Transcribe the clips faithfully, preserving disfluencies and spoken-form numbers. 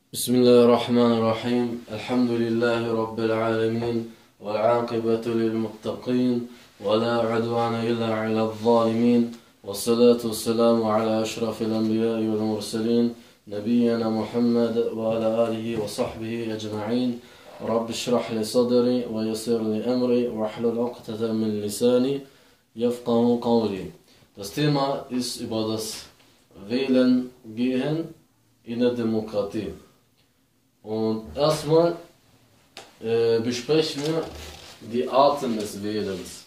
بسم الله الرحمن الرحيم الحمد لله رب العالمين والعاقبة للمتقين ولا عدوان إلا على الظالمين والصلاة والسلام على أشرف الأنبياء والمرسلين نبينا محمد وعلى آله وصحبه أجمعين رب اشرح لي صدري ويسر لي أمري واحلل عقدة من لساني يفقه قولي. Das Thema ist über das Wählen gehen in der Demokratie. Und erstmal äh, besprechen wir die Arten des Wählens.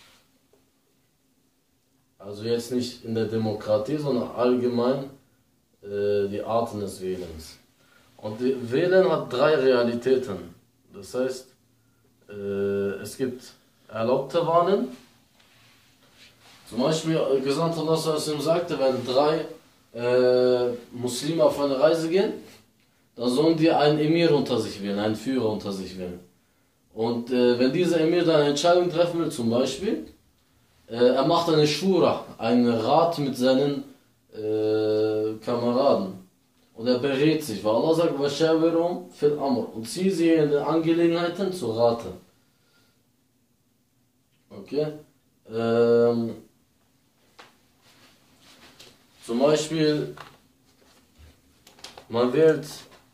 Also jetzt nicht in der Demokratie, sondern allgemein äh, die Arten des Wählens. Und die Wählen hat drei Realitäten. Das heißt, äh, es gibt erlaubte Wahlen. Zum Beispiel, Gesandter Allah sagte, wenn drei äh, Muslime auf eine Reise gehen, dann sollen die einen Emir unter sich wählen, einen Führer unter sich wählen. Und äh, wenn dieser Emir dann eine Entscheidung treffen will, zum Beispiel, äh, er macht eine Shura, einen Rat mit seinen äh, Kameraden. Und er berät sich, weil Allah sagt, وَشَاوِرُهُمْ فِي الْأَمْرِ und zieh sie in den Angelegenheiten zu Rate. Okay? Ähm, zum Beispiel, man wählt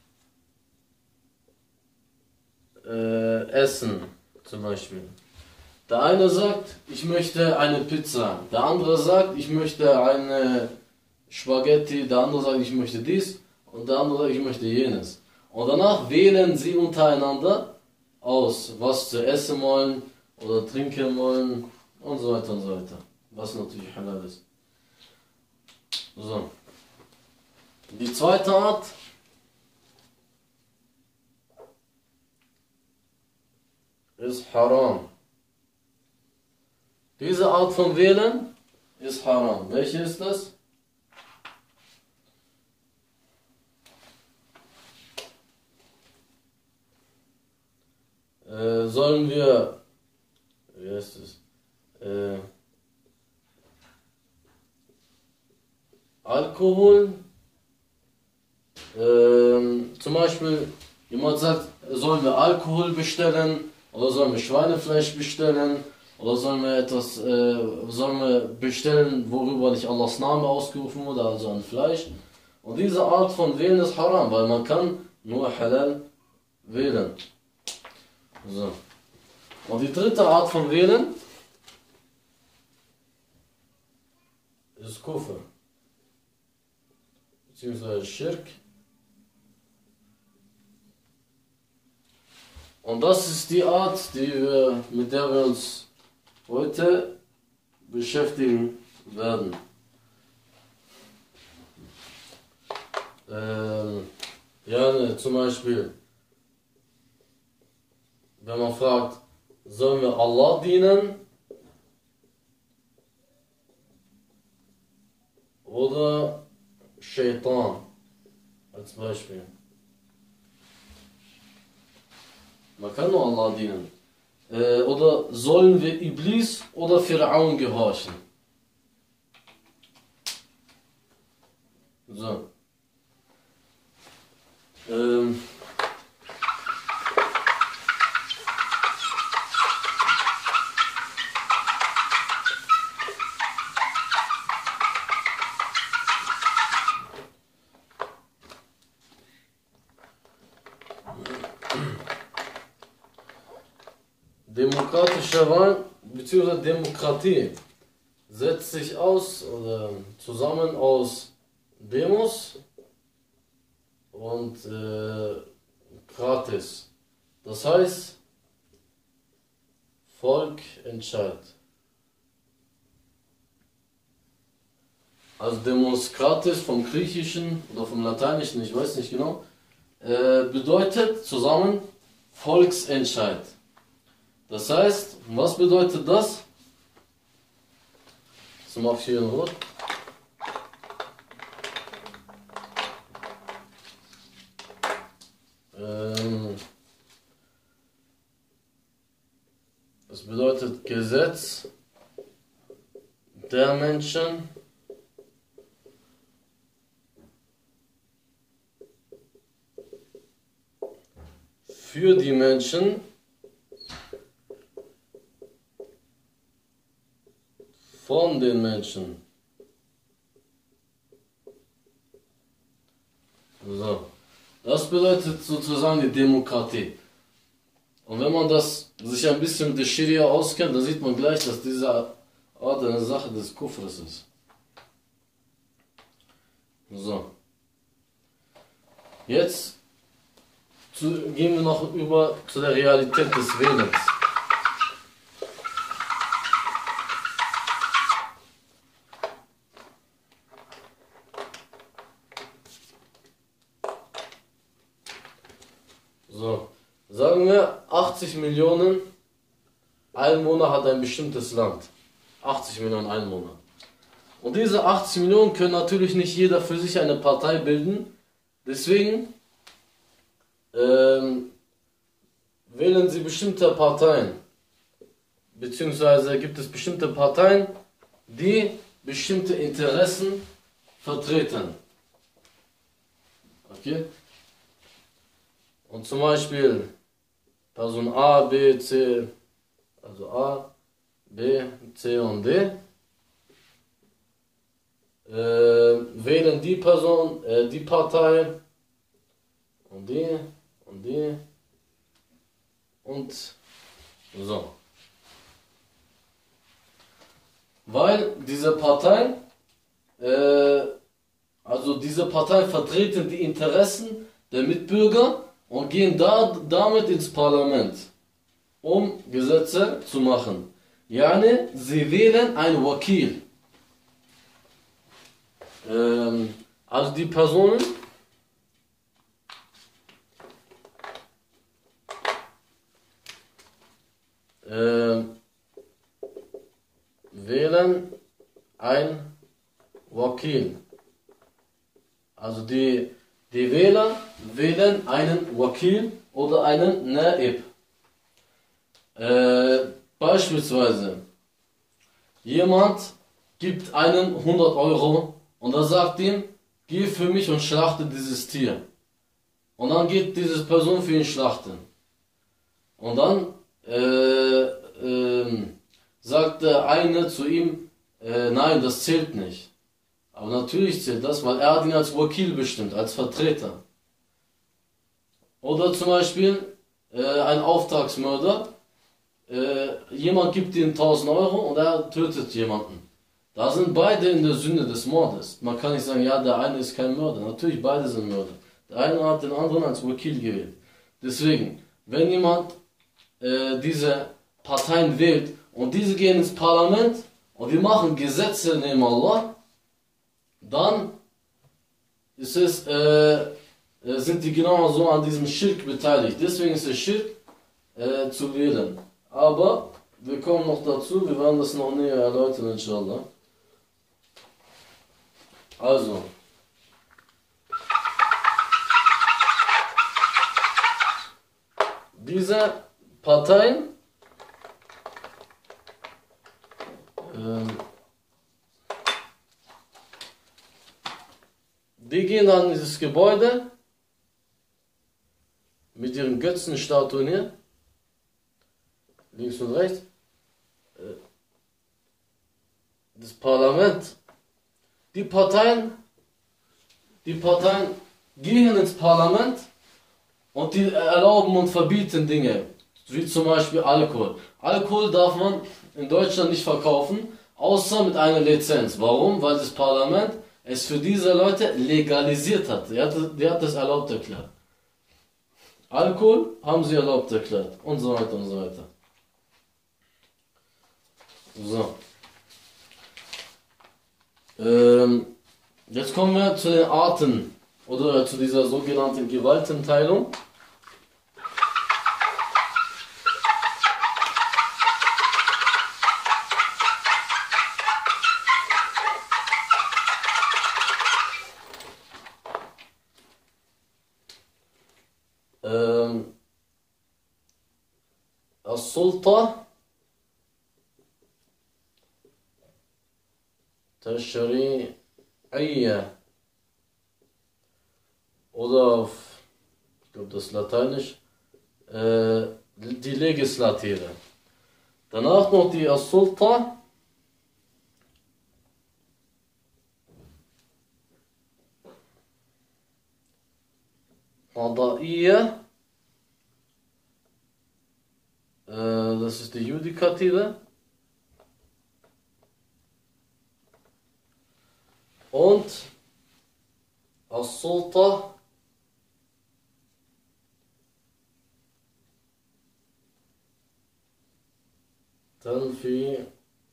Äh, Essen zum Beispiel. Der eine sagt, ich möchte eine Pizza. Der andere sagt, ich möchte eine Spaghetti. Der andere sagt, ich möchte dies. Und der andere sagt, ich möchte jenes. Und danach wählen sie untereinander aus, was zu essen wollen oder trinken wollen und so weiter und so weiter. Was natürlich halal ist. So. Die zweite Art ist haram. Diese Art von Wählen ist haram. Welche ist das? Äh, sollen wir, wie heißt es, äh, Alkohol, äh, zum Beispiel, jemand sagt, sollen wir Alkohol bestellen? Oder sollen wir Schweinefleisch bestellen? Oder sollen wir etwas, äh, sollen wir bestellen, worüber nicht Allahs Name ausgerufen wurde, also ein Fleisch? Und diese Art von Wählen ist haram, weil man kann nur halal wählen. So. Und die dritte Art von Wählen ist Kufr, beziehungsweise Schirk. Und das ist die Art, die wir, mit der wir uns heute beschäftigen werden. Ähm, ja, zum Beispiel, wenn man fragt, sollen wir Allah dienen oder Shaitan als Beispiel. Man kann nur Allah dienen. Äh, oder sollen wir Iblis oder Fir'aun gehorchen? So. Ähm. Demokratische Wahl bzw. Demokratie setzt sich aus oder zusammen aus Demos und äh, Kratis. Das heißt, Volk entscheidet. Also Demos Kratis vom Griechischen oder vom Lateinischen, ich weiß nicht genau, äh, bedeutet zusammen Volksentscheid. Das heißt, was bedeutet das? Das mache ich hier in Rot. Ähm, das bedeutet Gesetz der Menschen für die Menschen von den Menschen. So. Das bedeutet sozusagen die Demokratie. Und wenn man das sich ein bisschen mit der Scharia auskennt, dann sieht man gleich, dass diese Art eine Sache des Kufres ist. So. Jetzt zu, gehen wir noch über zu der Realität des Wählens. So, sagen wir achtzig Millionen Einwohner hat ein bestimmtes Land. achtzig Millionen Einwohner. Und diese achtzig Millionen können natürlich nicht jeder für sich eine Partei bilden. Deswegen ähm, wählen sie bestimmte Parteien. Beziehungsweise gibt es bestimmte Parteien, die bestimmte Interessen vertreten. Okay? Und zum Beispiel Person A, B, C, also A, B, C und D, äh, wählen die Person, äh, die Partei und die und die und so. Weil diese Parteien, äh, also diese Parteien vertreten die Interessen der Mitbürger und gehen da, damit ins Parlament, um Gesetze zu machen. Yani, sie wählen einen Wakil. Ähm, also die Personen, äh, wählen ein Wakil. Also die, die Wähler wählen einen Wakil oder einen Naib. Äh, beispielsweise, jemand gibt einen hundert Euro und er sagt ihm, geh für mich und schlachte dieses Tier. Und dann geht diese Person für ihn schlachten. Und dann äh, äh, sagt der eine zu ihm, äh, nein, das zählt nicht. Aber natürlich zählt das, weil er hat ihn als Wakil bestimmt, als Vertreter. Oder zum Beispiel äh, ein Auftragsmörder, äh, jemand gibt ihm tausend Euro und er tötet jemanden. Da sind beide in der Sünde des Mordes. Man kann nicht sagen, ja, der eine ist kein Mörder. Natürlich, beide sind Mörder. Der eine hat den anderen als Wakil gewählt. Deswegen, wenn jemand äh, diese Parteien wählt und diese gehen ins Parlament und die machen Gesetze neben Allah, dann ist es, äh, sind die genauso an diesem Schirk beteiligt. Deswegen ist es Schirk äh, zu wählen. Aber wir kommen noch dazu, wir werden das noch näher erläutern, inshallah. Also, diese Parteien ähm, die gehen dann in dieses Gebäude mit ihren Götzenstatuen hier, links und rechts, das Parlament. Die Parteien, die Parteien gehen ins Parlament und die erlauben und verbieten Dinge, wie zum Beispiel Alkohol. Alkohol darf man in Deutschland nicht verkaufen, außer mit einer Lizenz. Warum? Weil das Parlament es für diese Leute legalisiert hat. Die hat, die hat das erlaubt erklärt. Alkohol haben sie erlaubt erklärt und so weiter und so weiter. So. Ähm, jetzt kommen wir zu den Arten oder zu dieser sogenannten Gewaltenteilung. Ähm, As-Sulta Tashri'iyya oder auf, ich glaube das ist Lateinisch, äh, die Legislative. Danach noch die As-Sulta. Qada'iyya. Äh, das ist die Judikative. Und As-Sulta Tanfidhiyya.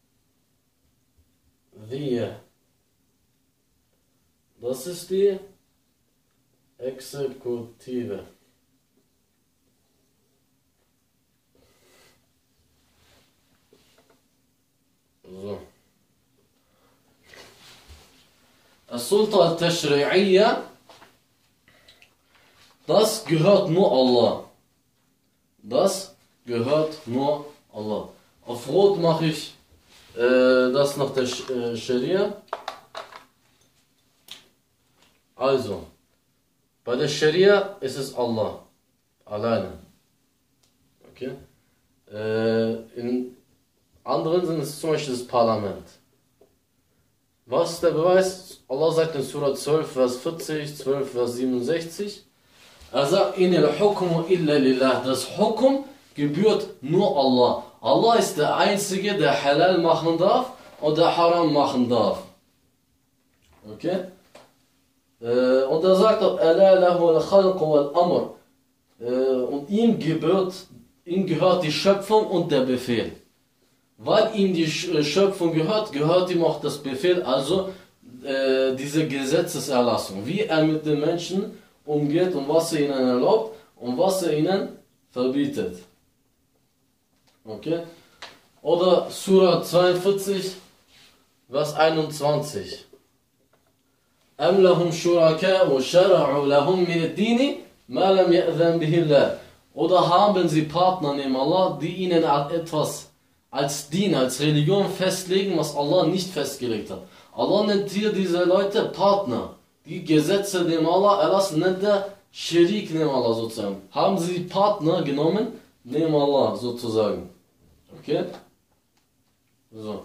Das ist die Exekutive. So. As-Sulta al-Tashri'iyya, das gehört nur Allah. Das gehört nur Allah. Auf Rot mache ich äh, das nach der Sch äh, Scharia. Also, bei der Scharia ist es Allah. Alleine. Okay? Äh, in anderen sind es zum Beispiel das Parlament. Was ist der Beweis? Allah sagt in Surah zwölf, Vers vierzig, zwölf, Vers siebenundsechzig. Er sagt, Inil hukmu illa lillah. Das Hukum gebührt nur Allah. Allah ist der Einzige, der Halal machen darf und der Haram machen darf. Okay? Äh, und er sagt auch, Ala lahu al-khalq wal-amr. Und ihm gebührt, ihm gehört die Schöpfung und der Befehl. Weil ihm die Schöpfung gehört, gehört ihm auch das Befehl, also äh, diese Gesetzeserlassung. Wie er mit den Menschen umgeht und was er ihnen erlaubt und was er ihnen verbietet. Okay? Oder Surah zweiundvierzig, Vers einundzwanzig. Am lahum shuraka'u shara'u lahum min ad-dini ma lam ya'zan bihi Allah. Oder haben sie Partner neben Allah, die ihnen etwas als Din, als Religion festlegen, was Allah nicht festgelegt hat. Allah nennt hier diese Leute Partner. Die Gesetze neben Allah erlassen, nennt er Shirik neben Allah sozusagen. Haben sie Partner genommen neben Allah sozusagen. Okay? So.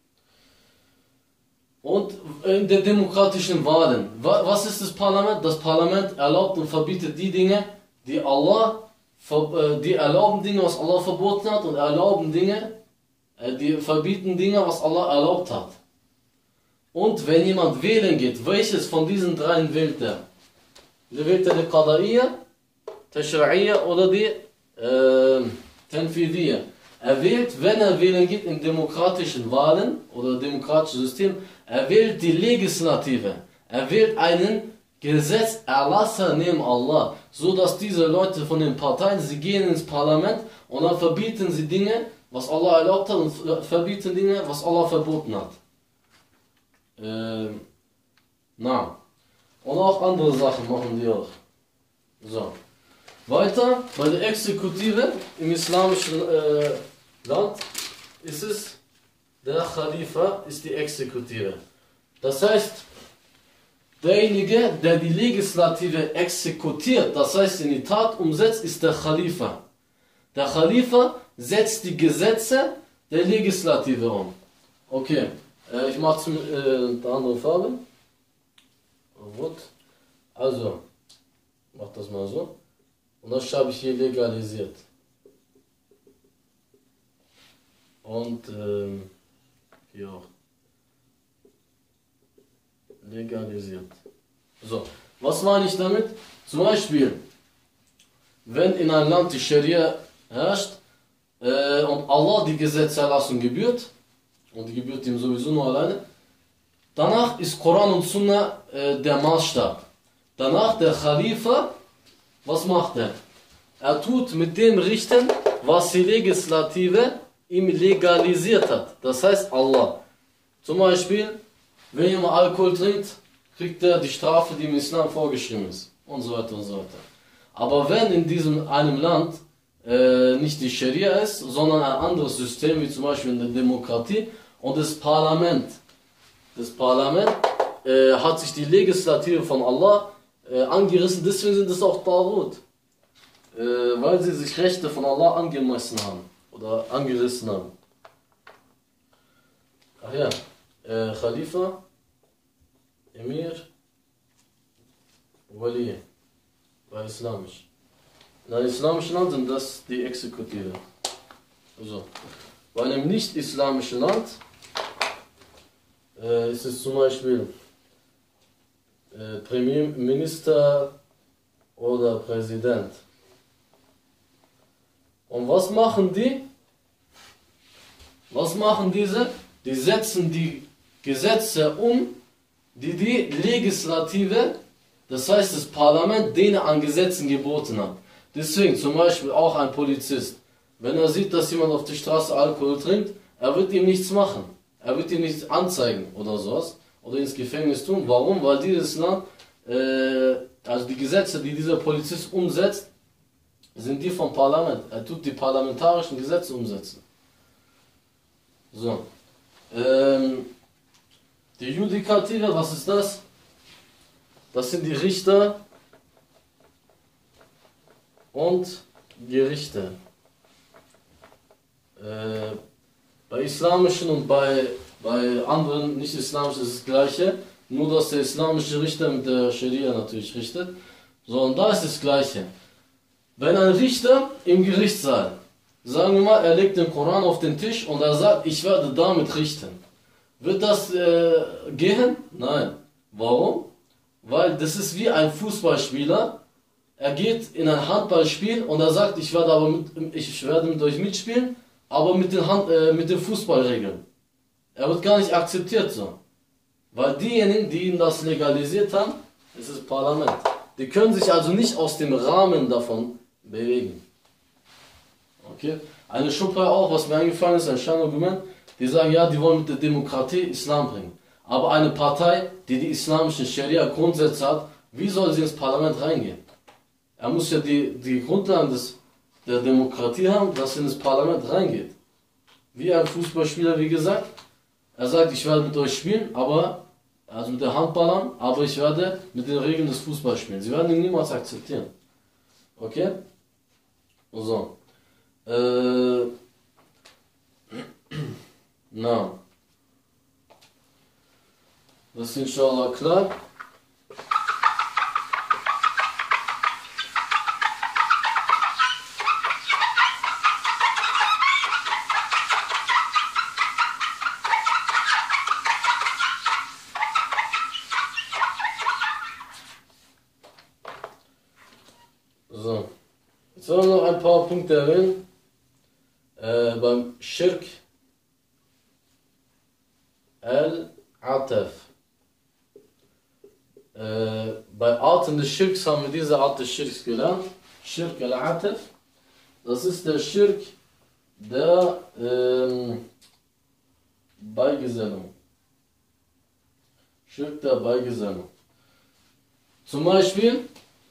Und in den demokratischen Wahlen, was ist das Parlament? Das Parlament erlaubt und verbietet die Dinge, die Allah, die erlauben Dinge, was Allah verboten hat, und erlauben Dinge, die verbieten Dinge, was Allah erlaubt hat. Und wenn jemand wählen geht, welches von diesen dreien wählt er? Wählt er die Qada'iyya, Tashri'iyya oder die äh, Tanfidhiyya? Er wählt, wenn er wählen geht in demokratischen Wahlen oder demokratischen System, er wählt die Legislative. Er wählt einen Gesetzerlasser neben Allah, so dass diese Leute von den Parteien, sie gehen ins Parlament und dann verbieten sie Dinge, was Allah erlaubt hat, und verbieten Dinge, was Allah verboten hat. Ähm, na. Und auch andere Sachen machen die auch. So. Weiter, bei der Exekutive im islamischen äh, Land ist es, der Khalifa ist die Exekutive. Das heißt, derjenige, der die Legislative exekutiert, das heißt in die Tat umsetzt, ist der Khalifa. Der Khalifa setzt die Gesetze der Legislative um. Okay, äh, ich mache es mit äh, der anderen Farbe. Rot. Also, mach das mal so. Und das habe ich hier legalisiert. Und ähm, hier auch. Legalisiert. So, was meine ich damit? Zum Beispiel, wenn in einem Land die Scharia herrscht äh, und Allah die Gesetzerlassung gebührt, und die gebührt ihm sowieso nur alleine, danach ist Koran und Sunna äh, der Maßstab. Danach der Khalifa, was macht er? Er tut mit dem richten, was die Legislative ihm legalisiert hat. Das heißt Allah. Zum Beispiel, wenn jemand Alkohol trinkt, kriegt er die Strafe, die im Islam vorgeschrieben ist. Und so weiter und so weiter. Aber wenn in diesem einem Land äh, nicht die Scharia ist, sondern ein anderes System, wie zum Beispiel in der Demokratie, und das Parlament, das Parlament äh, hat sich die Legislative von Allah äh, angerissen, deswegen sind es auch Taghut. äh, weil sie sich Rechte von Allah angemessen haben oder angerissen haben. Ach ja, äh, Khalifa, Emir, Wali, bei Islamisch. In einem islamischen Land sind das die Exekutive. Also, bei einem nicht-islamischen Land äh, ist es zum Beispiel äh, Premierminister oder Präsident. Und was machen die? Was machen diese? Die setzen die Gesetze um, die die Legislative, das heißt das Parlament, denen an Gesetzen geboten hat. Deswegen zum Beispiel auch ein Polizist, wenn er sieht, dass jemand auf der Straße Alkohol trinkt, er wird ihm nichts machen. Er wird ihm nichts anzeigen oder sowas oder ins Gefängnis tun. Warum? Weil dieses Land, äh, also die Gesetze, die dieser Polizist umsetzt, sind die vom Parlament. Er tut die parlamentarischen Gesetze umsetzen. So. Ähm, die Judikative, was ist das? Das sind die Richter und Gerichte. Äh, bei islamischen und bei, bei anderen nicht-islamischen ist das gleiche, nur dass der islamische Richter mit der Scharia natürlich richtet. So, und da ist das gleiche. Wenn ein Richter im Gerichtssaal, sagen wir mal, er legt den Koran auf den Tisch und er sagt, ich werde damit richten. Wird das äh, gehen? Nein. Warum? Weil das ist wie ein Fußballspieler. Er geht in ein Handballspiel und er sagt, ich werde aber mit, ich werde mit euch mitspielen, aber mit den, Hand, äh, mit den Fußballregeln. Er wird gar nicht akzeptiert so. Weil diejenigen, die ihn das legalisiert haben, ist das Parlament. Die können sich also nicht aus dem Rahmen davon bewegen. Okay? Eine Schubhai auch, was mir eingefallen ist, ein Scheinargument, die sagen, ja, die wollen mit der Demokratie Islam bringen. Aber eine Partei, die die islamischen Scharia-Grundsätze hat, wie soll sie ins Parlament reingehen? Er muss ja die, die Grundlagen des, der Demokratie haben, dass er ins Parlament reingeht. Wie ein Fußballspieler, wie gesagt, er sagt, ich werde mit euch spielen, aber, also mit der Handballern, aber ich werde mit den Regeln des Fußballs spielen. Sie werden ihn niemals akzeptieren. Okay? So. Äh, na. Das ist inshallah klar. So. Jetzt wollen wir noch ein paar Punkte erwähnen. Äh, beim Schirk al-Ataf. Äh, bei Arten des Schirks haben wir diese Art des Schirks gelernt. Schirk al-Ataf. Das ist der Schirk der ähm, Beigesellung. Schirk der Beigesellung. Zum Beispiel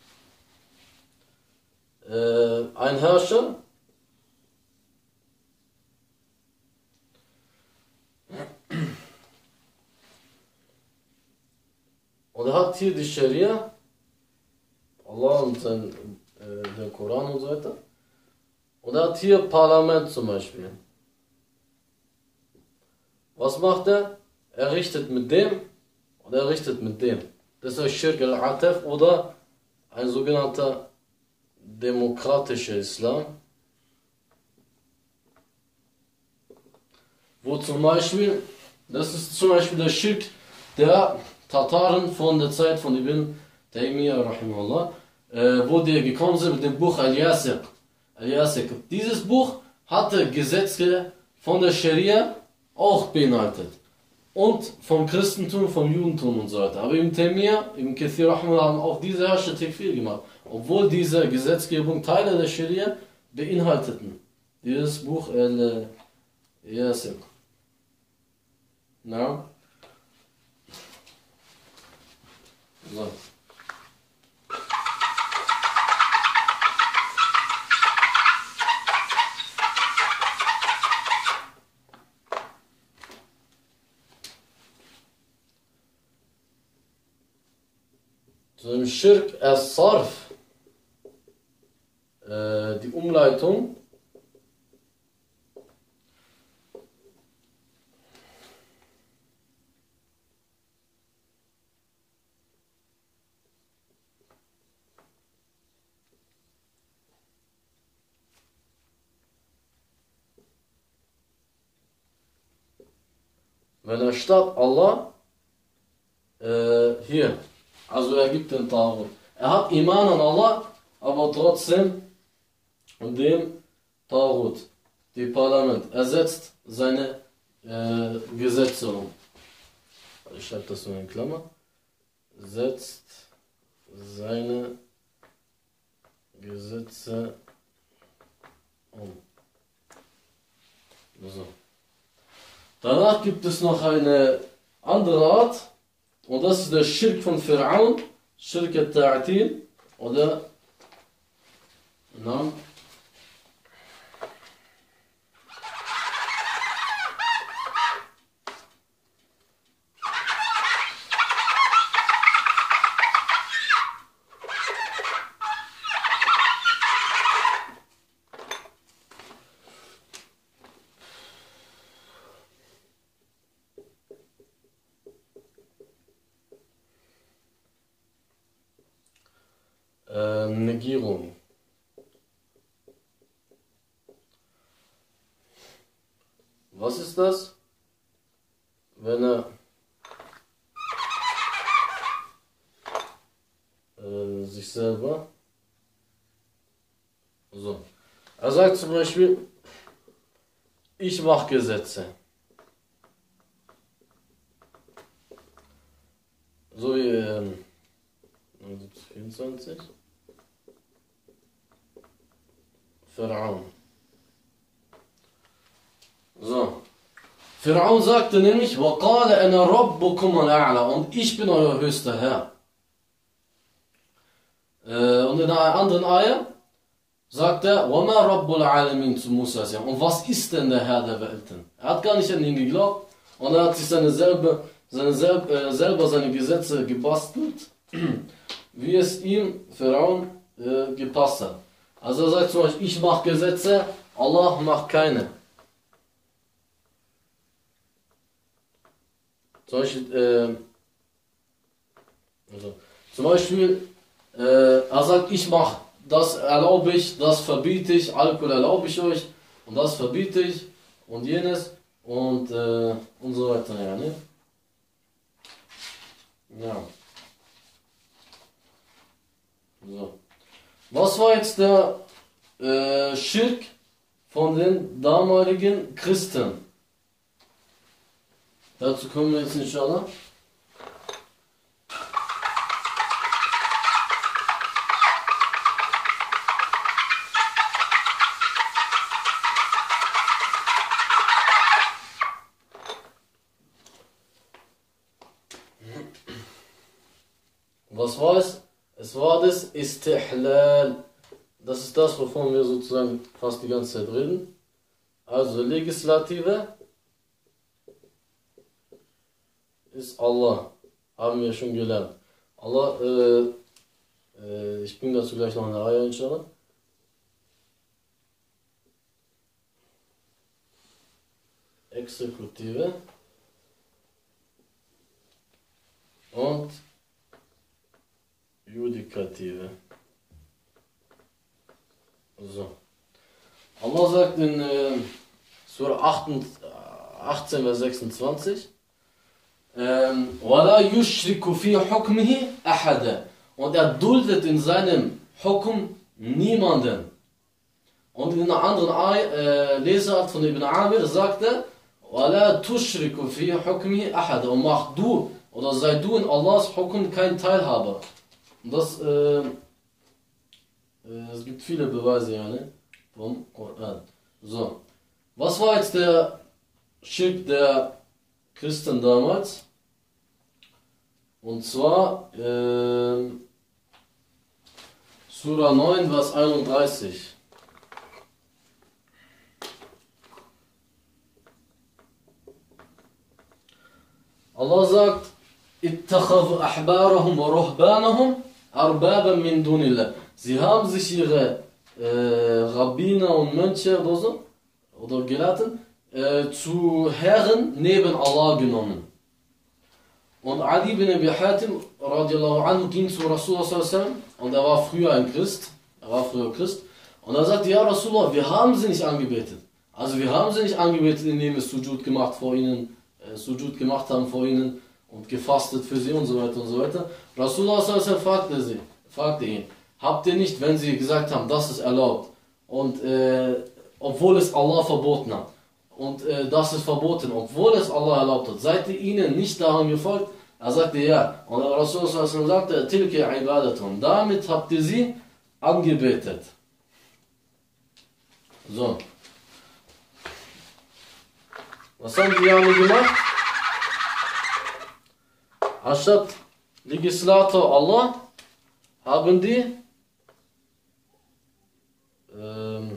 äh, ein Herrscher und er hat hier die Scharia, Allah und sein, äh, den Koran und so weiter. Und er hat hier Parlament zum Beispiel. Was macht er? Er richtet mit dem und er richtet mit dem. Das ist Schirk al-Ataf oder ein sogenannter demokratischer Islam. Wo zum Beispiel, das ist zum Beispiel der Schirk der Tataren von der Zeit von Ibn Taymiyyah, rahimahullah, äh, wo die gekommen sind mit dem Buch Al-Yasiq. Al-Yasiq. Dieses Buch hatte Gesetze von der Scharia auch beinhaltet. Und vom Christentum, vom Judentum und so weiter. Aber Ibn Taymiyyah, Ibn Kathir, rahimahullah, haben auch diese Herrscher Tekfir gemacht. Obwohl diese Gesetzgebung Teile der Scharia beinhalteten. Dieses Buch Al-Yasiq. Na? So. Zu dem Schirk al-Sarf, äh, äh, die Umleitung wenn er statt Allah äh, hier, also er gibt den Taghut. Er hat Iman an Allah, aber trotzdem und dem Taghut, die Parlament, er setzt seine äh, Gesetze um. Ich schreibe das nur in Klammer. Setzt seine Gesetze um. So. Danach gibt es noch eine andere Art, und das ist der Schirk von Fir'aun, Schirk al-Ta'atil, oder Namen. Äh, Negierung. Was ist das? Wenn er äh, sich selber so. Er sagt zum Beispiel, ich mache Gesetze. So wie ähm, vierundzwanzig. Fir'aun. So. Fir'aun sagte nämlich, وَقَالَ أَنَا رَبُّكُمُ الْأَعْلَى, und ich bin euer höchster Herr. Äh, und in einer anderen Ayah sagt er, وَمَا رَبُّ الْعَالَمِينَ zu Musa. Und was ist denn der Herr der Welten? Er hat gar nicht an ihn geglaubt und er hat sich seine selber, seine selb, äh, selber seine Gesetze gebastelt, wie es ihm, Fir'aun, äh, gepasst hat. Also er sagt zum Beispiel, ich mache Gesetze, Allah macht keine. Zum Beispiel, äh, also, zum Beispiel äh, er sagt, ich mache, das erlaube ich, das verbiete ich, Alkohol erlaube ich euch und das verbiete ich und jenes und, äh, und so weiter. Ja, ne? Ja. So. Was war jetzt der äh, Schirk von den damaligen Christen? Dazu kommen wir jetzt inshallah. Was war es? Es war das Istihlal. Das ist das, wovon wir sozusagen fast die ganze Zeit reden. Also Legislative ist Allah. Haben wir schon gelernt. Allah, äh, äh, ich bringe dazu gleich noch eine Reihe, inshallah. Exekutive und Judikative. So. Allah sagt in äh, Surah achtzehn, Vers sechsundzwanzig, وَلَا يُشْرِكُ فِي حُكْمِهِ أَحَدًا, und er duldet in seinem Hukum niemanden. Und in einer anderen Ay äh, Lesart von Ibn Amir sagt er, وَلَا تُشْرِكُ فِي حُكْمِهِ أَحَدًا, und mach du oder sei du in Allahs Hukum kein Teilhaber. Und das, äh, äh, es gibt viele Beweise, ja, ne? Vom Koran. So. Was war jetzt der Schirk der Christen damals? Und zwar, äh, Surah neun, Vers einunddreißig. Allah sagt, اتخذوا أحبارهم ورهبانهم أربابا من دون الله. Sie haben sich ihre äh, Rabbiner und Mönche oder so, oder Gelehrten, äh, zu Herren neben Allah genommen. Und Ali bin Abi Hatim radiallahu anhu ging zu Rasulullah sallallahu alaihi wasallam und er war früher ein Christ, er war früher Christ, und er sagte, ja Rasulullah, wir haben sie nicht angebetet. Also wir haben sie nicht angebetet, indem wir Sujud gemacht vor ihnen, äh, Sujud gemacht haben vor ihnen und gefastet für sie und so weiter und so weiter. Rasulullah sallallahu alaihi wasallam fragte sie, fragte ihn, habt ihr nicht, wenn sie gesagt haben, das ist erlaubt, und äh, obwohl es Allah verboten hat, und äh, das ist verboten, obwohl es Allah erlaubt hat, seid ihr ihnen nicht daran gefolgt? Er sagte ja. Und Rasulullah sagte, Tilke ibadatun, damit habt ihr sie angebetet. So. Was haben die alle gemacht? Anstatt Legislator Allah haben die ähm,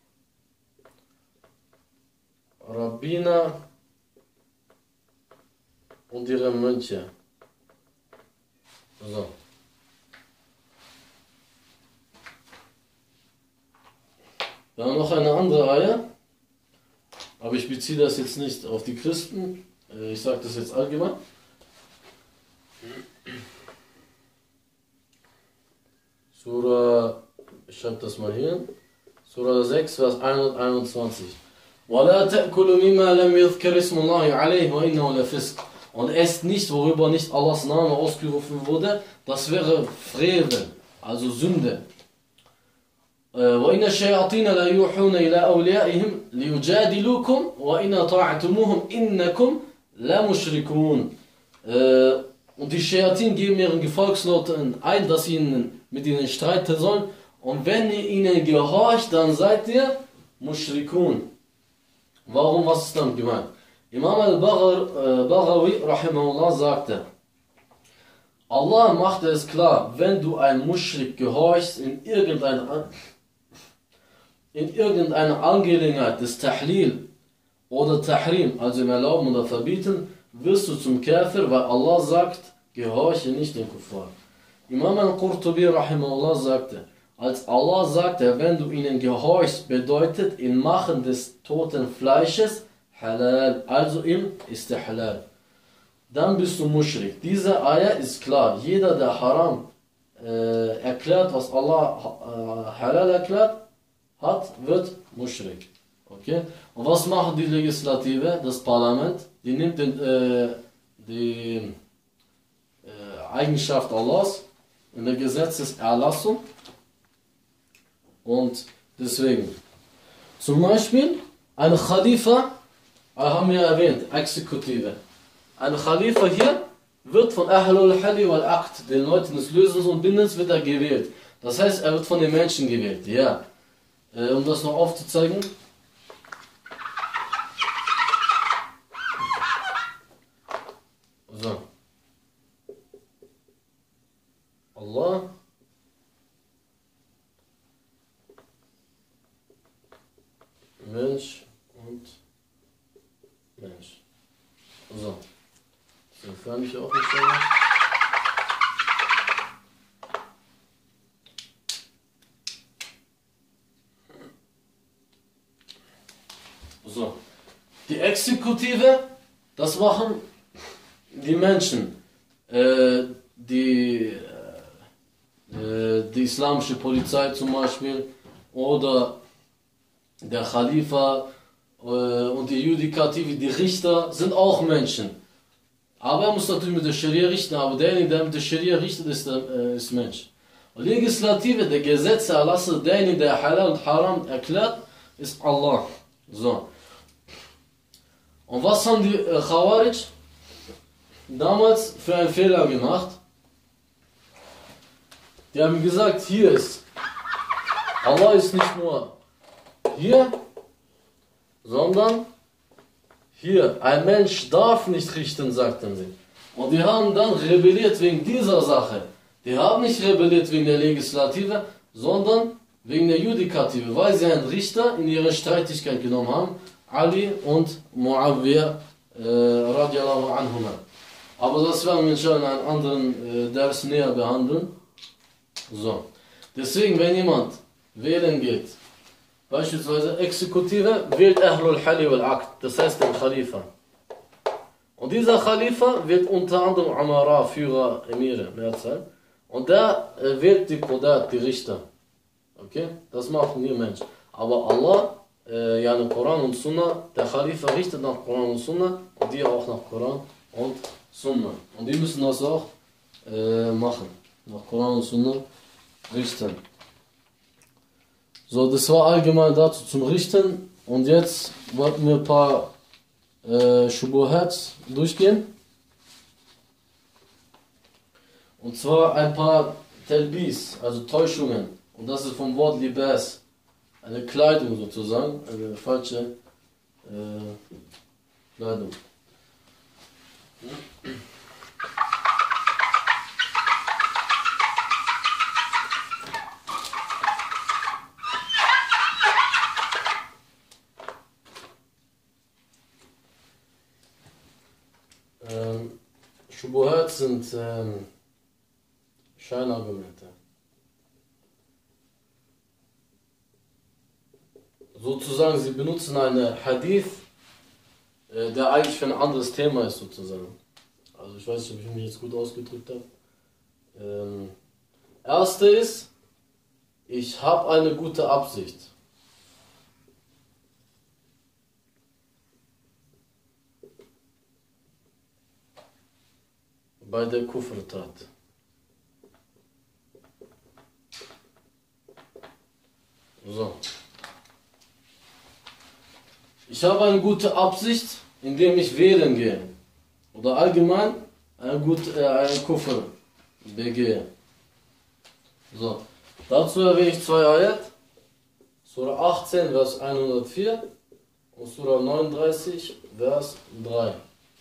Rabbiner und ihre Mönche. So. Wir haben noch eine andere Eier, aber ich beziehe das jetzt nicht auf die Christen, ich sage das jetzt allgemein. Surah, ich schreibe das mal hier, Surah sechs, Vers hunderteinundzwanzig. وَلَا تَأْكُلُوا مِمَّا لَمْ يُذْكَرِ اسْمُ اللَّهِ عَلَيْهِ وَإِنَّهُ لَفِسْقٌ. Und esst nicht, worüber nicht Allahs Name ausgerufen wurde, das wäre Frevel, also Sünde. وَإِنَّ الشَّيَاطِينَ لَيُوحُونَ إِلَىٰ أَوْلِيَائِهِمْ لِيُجَادِلُوكُمْ وَإِنَّ طَاعَتُمُوهُمْ إِنَّكُمْ لَمُشْرِكُونَ. Und die Shayatin geben ihren Gefolgsleuten ein, dass sie ihnen, mit ihnen streiten sollen. Und wenn ihr ihnen gehorcht, dann seid ihr Mushrikun. Warum, was ist damit gemeint? Imam al-Baghawi rahimahullah sagte, Allah machte es klar, wenn du ein Muschrik gehorchst in irgendeiner in irgendeiner Angelegenheit des Tahlil oder Tahrim, also im Erlauben oder Verbieten, wirst du zum Kafir, weil Allah sagt, gehorche nicht den Kuffar. Imam al-Qurtubi rahimahullah sagte, als Allah sagte, wenn du ihnen gehorchst, bedeutet im Machen des toten Fleisches halal, also im Istihlal. Dann bist du Muschrik. Diese Ayah ist klar. Jeder, der Haram äh, erklärt, was Allah äh, halal erklärt hat, wird Muschrik. Okay? Und was macht die Legislative, das Parlament? Die nimmt den, äh, die äh, Eigenschaft Allahs in der Gesetzeserlassung. Und deswegen, zum Beispiel, ein Khalifa, haben wir erwähnt, Exekutive. Ein Khalifa hier wird von Ahlul Hali wal Aqd, den Leuten des Lösens und Bindens, wird er gewählt. Das heißt, er wird von den Menschen gewählt. Ja. Äh, um das noch aufzuzeigen. So. Allah. Mensch und Mensch. So. Das entferne ich auch nicht mehr. So. Die Exekutive, das machen die Menschen. Äh, die, äh, die islamische Polizei zum Beispiel oder der Khalifa äh, und die Judikative, die Richter sind auch Menschen. Aber er muss natürlich mit der Scharia richten, aber derjenige, der mit der Scharia richtet, ist, äh, ist Mensch. Und Legislative, der Gesetze erlasse, derjenige, der Halal und Haram erklärt, ist Allah. So. Und was haben die äh, Khawarij damals für einen Fehler gemacht? Die haben gesagt, hier ist, Allah ist nicht nur hier, sondern hier. Ein Mensch darf nicht richten, sagten sie. Und die haben dann rebelliert wegen dieser Sache. Die haben nicht rebelliert wegen der Legislative, sondern wegen der Judikative, weil sie einen Richter in ihre Streitigkeit genommen haben, Ali und Muawiyah äh, radiallahu anhuma. Aber das werden wir schon in einem anderen äh, Ders näher behandeln. So. Deswegen, wenn jemand wählen geht, beispielsweise Exekutive, wählt Ahlul Halli wal Aqd, das heißt den Khalifa. Und dieser Khalifa wird unter anderem Amara, Führer, Emire, Mehrzahl. Und der äh, wählt die Qudat, die Richter. Okay? Das macht nie Mensch. Aber Allah, äh, ja, Koran und Sunnah, der Khalifa richtet nach Koran und Sunnah und die auch nach Koran und Sunnah. Und die müssen das auch äh, machen. Nach Koran und Sunnah richten. So, das war allgemein dazu zum Richten. Und jetzt wollten wir ein paar Äh, Shubuhat durchgehen. Und zwar ein paar Telbis, also Täuschungen. Und das ist vom Wort Libas. Eine Kleidung sozusagen, eine falsche äh, Kleidung. Ähm, Shubuhat sind ähm, Scheinargumente. Sozusagen, sie benutzen eine Hadith, äh, der eigentlich für ein anderes Thema ist, sozusagen. Also ich weiß nicht, ob ich mich jetzt gut ausgedrückt habe. Ähm, erste ist, ich habe eine gute Absicht. Bei der Kufrtat. So. Ich habe eine gute Absicht, indem ich wählen gehe. Oder allgemein eine gute, äh, einen Kufr begehe. So. Dazu erwähne ich zwei Ayat. Surah achtzehn, Vers hundertvier und Surah neununddreißig, Vers drei.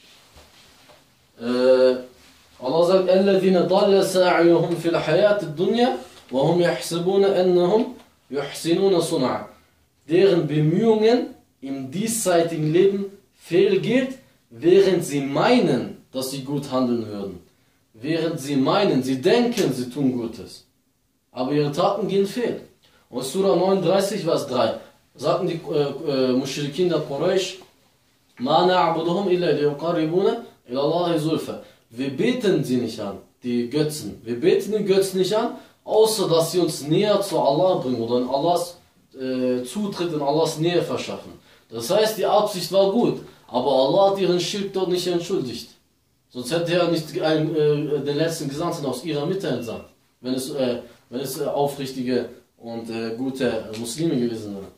Äh, Allah sagt, الَّذِينَ ضَلَّ سَعْيُهُمْ فِي الْحَيَاةِ الدُّنْيَا وَهُمْ يَحْسَبُونَ أَنَّهُمْ يُحْسِنُونَ صُنْعًا. Deren Bemühungen im diesseitigen Leben fehlgeht, während sie meinen, dass sie gut handeln würden. Während sie meinen, sie denken, sie tun Gutes. Aber ihre Taten gehen fehl. Und Surah neununddreißig, Vers drei, sagten die äh, äh, Mushrikin der Quraysh, مَا نَعْبُدُهُمْ إِلَّا لِيُقَرِّبُونَ إِلَى اللَّهِ زُلْفَى. Wir beten sie nicht an, die Götzen. Wir beten die Götzen nicht an, außer dass sie uns näher zu Allah bringen oder in Allahs äh, Zutritt, in Allahs Nähe verschaffen. Das heißt, die Absicht war gut, aber Allah hat ihren Schirk dort nicht entschuldigt. Sonst hätte er nicht einen, äh, den letzten Gesandten aus ihrer Mitte entsandt, wenn es, äh, wenn es äh, aufrichtige und äh, gute Muslime gewesen wären.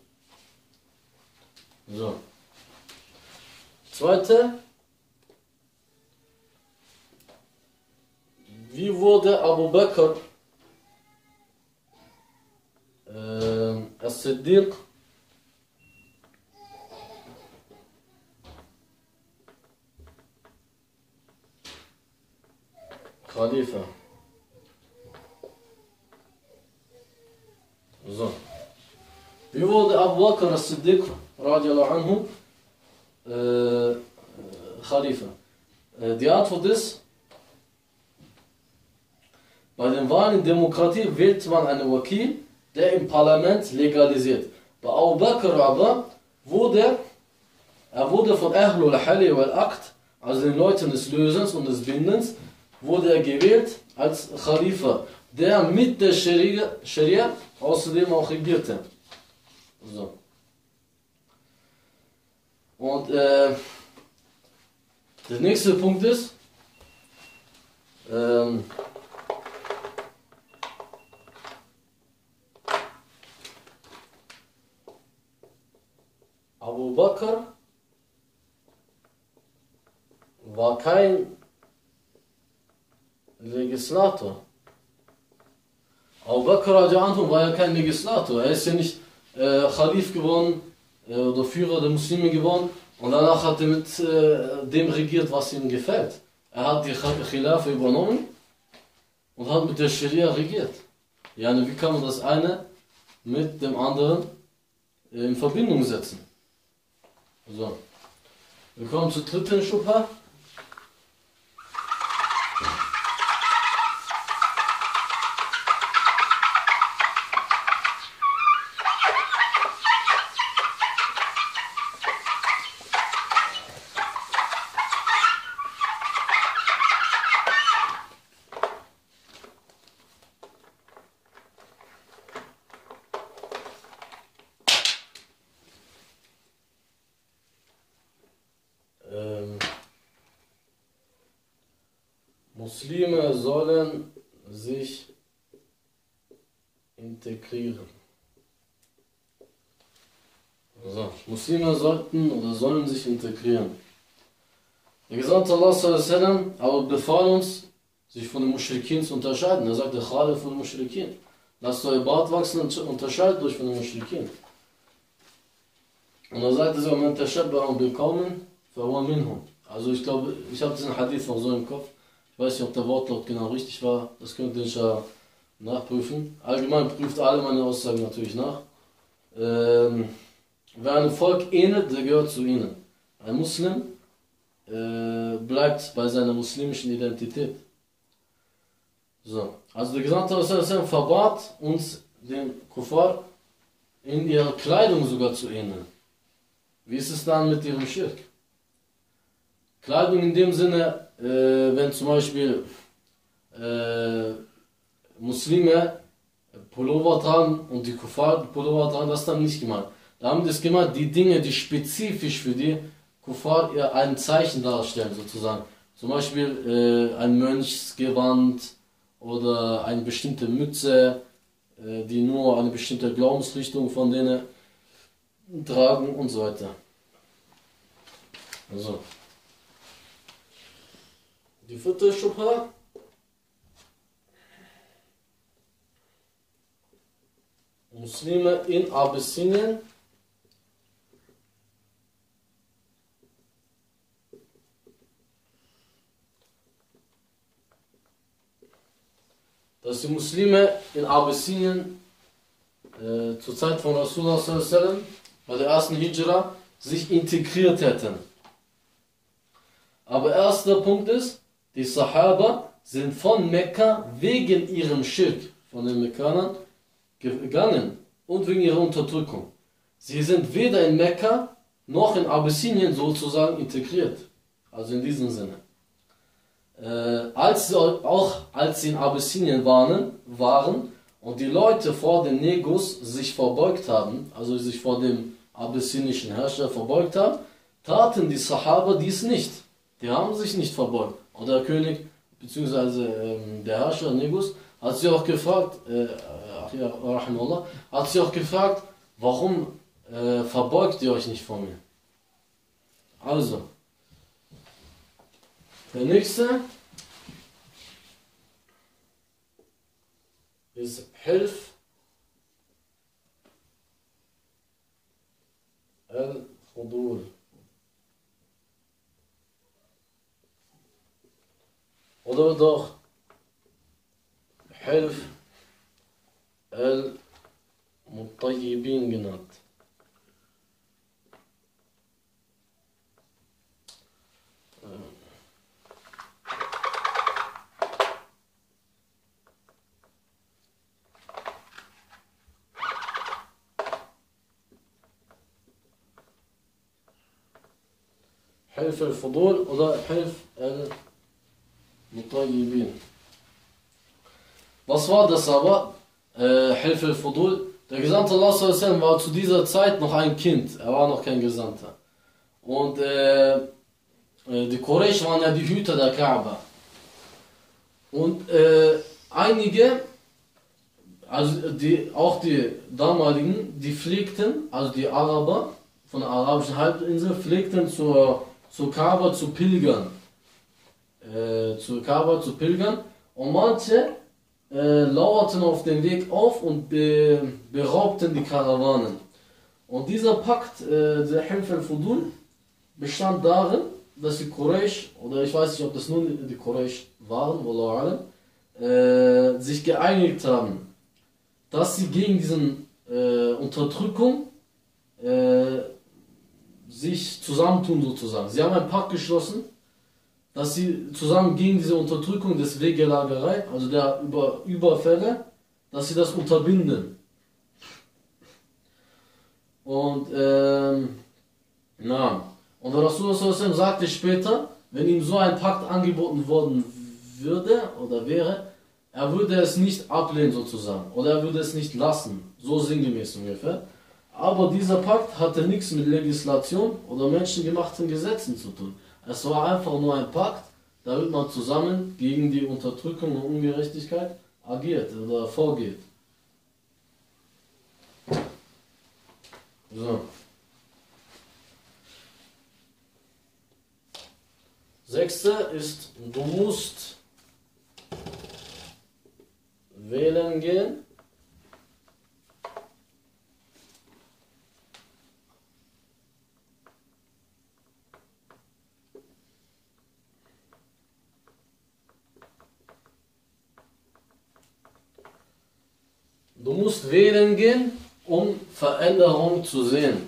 So. Zweite. Wie wurde Abu Bakr äh, as-Siddiq Khalifa? So. Wie wurde Abu Bakr as-Siddiq radiallahu anhu äh, Khalifa? Äh, die Antwort ist, bei den Wahlen in Demokratie wählt man einen Wakil, der im Parlament legalisiert. Bei Abu Bakr aber wurde, er wurde von Ahlul Halli wal Aqd, also den Leuten des Lösens und des Bindens, wurde er gewählt als Khalifa, der mit der Scharia, Scharia außerdem auch regierte. So. Und äh, der nächste Punkt ist, ähm, Abu Bakr war kein Legislator. Abu Bakr war ja kein Legislator. Er ist ja nicht äh, Khalif geworden äh, oder Führer der Muslime geworden und danach hat er mit äh, dem regiert, was ihm gefällt. Er hat die Khilafa übernommen und hat mit der Scharia regiert. Ja, wie kann man das eine mit dem anderen äh, in Verbindung setzen? So. Wir kommen zur dritten Schubha. Muslime sollen sich integrieren. Also, Muslime sollten oder sollen sich integrieren. Der Gesandte Allah sallallahu alaihi wasallam aber befahl uns, sich von den Muschrikin zu unterscheiden. Er sagt, der Khalif von den Muschrikin. Lasst euer Bart wachsen und unterscheidet euch von den Muschrikin. Und er sagt, man tashabbaha biqawmin fahuwa minhum. Also ich glaube, ich habe diesen Hadith noch so im Kopf. Ich weiß nicht, ob der Wortlaut genau richtig war. Das könnt ihr ja nachprüfen. Allgemein prüft alle meine Aussagen natürlich nach. Ähm, wer einem Volk ähnelt, der gehört zu ihnen. Ein Muslim äh, bleibt bei seiner muslimischen Identität. So. Also der Gesandte Allah verbat uns den Kuffar in ihrer Kleidung sogar zu ähneln. Wie ist es dann mit ihrem Schirk? Kleidung in dem Sinne, äh, wenn zum Beispiel äh, Muslime Pullover tragen und die Kuffar Pullover tragen, das ist dann nicht gemeint. Da haben die es gemeint, die Dinge, die spezifisch für die Kuffar ein Zeichen darstellen, sozusagen. Zum Beispiel äh, ein Mönchsgewand oder eine bestimmte Mütze, äh, die nur eine bestimmte Glaubensrichtung von denen tragen und so weiter. Also. Die vierte Schubha. Muslime in Abyssinien dass die Muslime in Abyssinien äh, zur Zeit von Rasulullah sallallahu alaihi wasallam bei der ersten Hijra sich integriert hätten. Aber erster Punkt ist, die Sahaba sind von Mekka wegen ihrem Schirk von den Mekkanern gegangen und wegen ihrer Unterdrückung. Sie sind weder in Mekka noch in Abyssinien sozusagen integriert. Also in diesem Sinne. Äh, als sie, auch als sie in Abyssinien waren, waren und die Leute vor den Negus sich verbeugt haben, also sich vor dem abyssinischen Herrscher verbeugt haben, taten die Sahaba dies nicht. Die haben sich nicht verbeugt. Und der König, beziehungsweise ähm, der Herrscher Negus, hat sie auch gefragt, äh, ja, rahimahullah, hat sie auch gefragt, warum äh, verbeugt ihr euch nicht vor mir? Also, der nächste ist Hilf al-Fudul. Oder doch Hilf al-Mutayyibin genannt. Hilf al-Fudul oder Hilf al-Mutayyibin. Was war das aber? Äh, Hilf al-Fudul. Der Gesandte Allah sallallahu alaihi wasallam war zu dieser Zeit noch ein Kind. Er war noch kein Gesandter. Und äh, die Quraysh waren ja die Hüter der Kaaba. Und äh, einige, also die, auch die damaligen, die pflegten, also die Araber von der arabischen Halbinsel, pflegten zur, zur Kaaba zu pilgern. Äh, zur Kaaba zu pilgern. Und manche äh, lauerten auf den Weg auf und be, beraubten die Karawanen. Und dieser Pakt, äh, der Hilf al-Fudul, bestand darin, dass die Quraysh, oder ich weiß nicht, ob das nun die Quraysh waren, wallahu alam, äh, sich geeinigt haben, dass sie gegen diese äh, Unterdrückung äh, sich zusammentun sozusagen. Sie haben einen Pakt geschlossen, dass sie zusammen gegen diese Unterdrückung des Wegelagerei, also der Über Überfälle, dass sie das unterbinden. Und ähm, na, und der Rasulullah sallallahu alaihi wasallam sagte später, wenn ihm so ein Pakt angeboten worden würde oder wäre, er würde es nicht ablehnen sozusagen, oder er würde es nicht lassen, so sinngemäß ungefähr. Aber dieser Pakt hatte nichts mit Legislation oder menschengemachten Gesetzen zu tun. Es war einfach nur ein Pakt, damit man zusammen gegen die Unterdrückung und Ungerechtigkeit agiert oder vorgeht. So. Sechste ist, du musst wählen gehen. Du musst wählen gehen, um Veränderung zu sehen.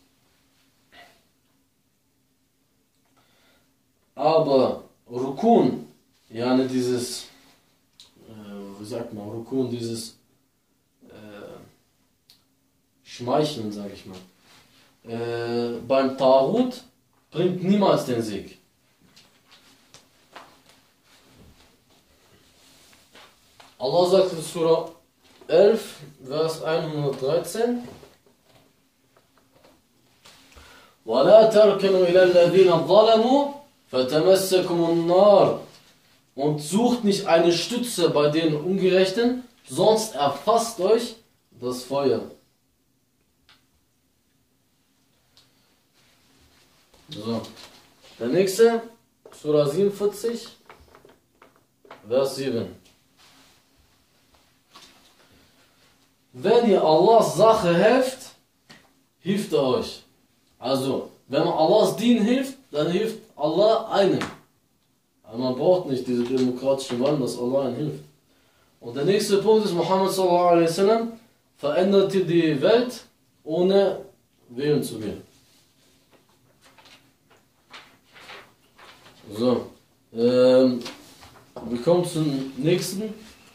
Aber Rukun, ja, dieses, äh, wie sagt man, Rukun, dieses äh, Schmeicheln, sage ich mal, äh, beim Tarut bringt niemals den Sieg. Allah sagt in Surah elf, Vers hundertdreizehn: وَلَا تَرْكَنُوا إِلَى الَّذِينَ ظَلَمُوا فَتَمَسَّكُمُ النَّارِ. Und sucht nicht eine Stütze bei den Ungerechten, sonst erfasst euch das Feuer. So. Der nächste, Surah siebenundvierzig, Vers sieben. Wenn ihr Allahs Sache helft, hilft er euch. Also, wenn man Allahs Dien hilft, dann hilft Allah einem. Aber man braucht nicht diese demokratische Wahl, dass Allah einem hilft. Und der nächste Punkt ist, Muhammad sallallahu alaihi wasallam veränderte die Welt, ohne wählen zu gehen. So, ähm, wir kommen zum nächsten.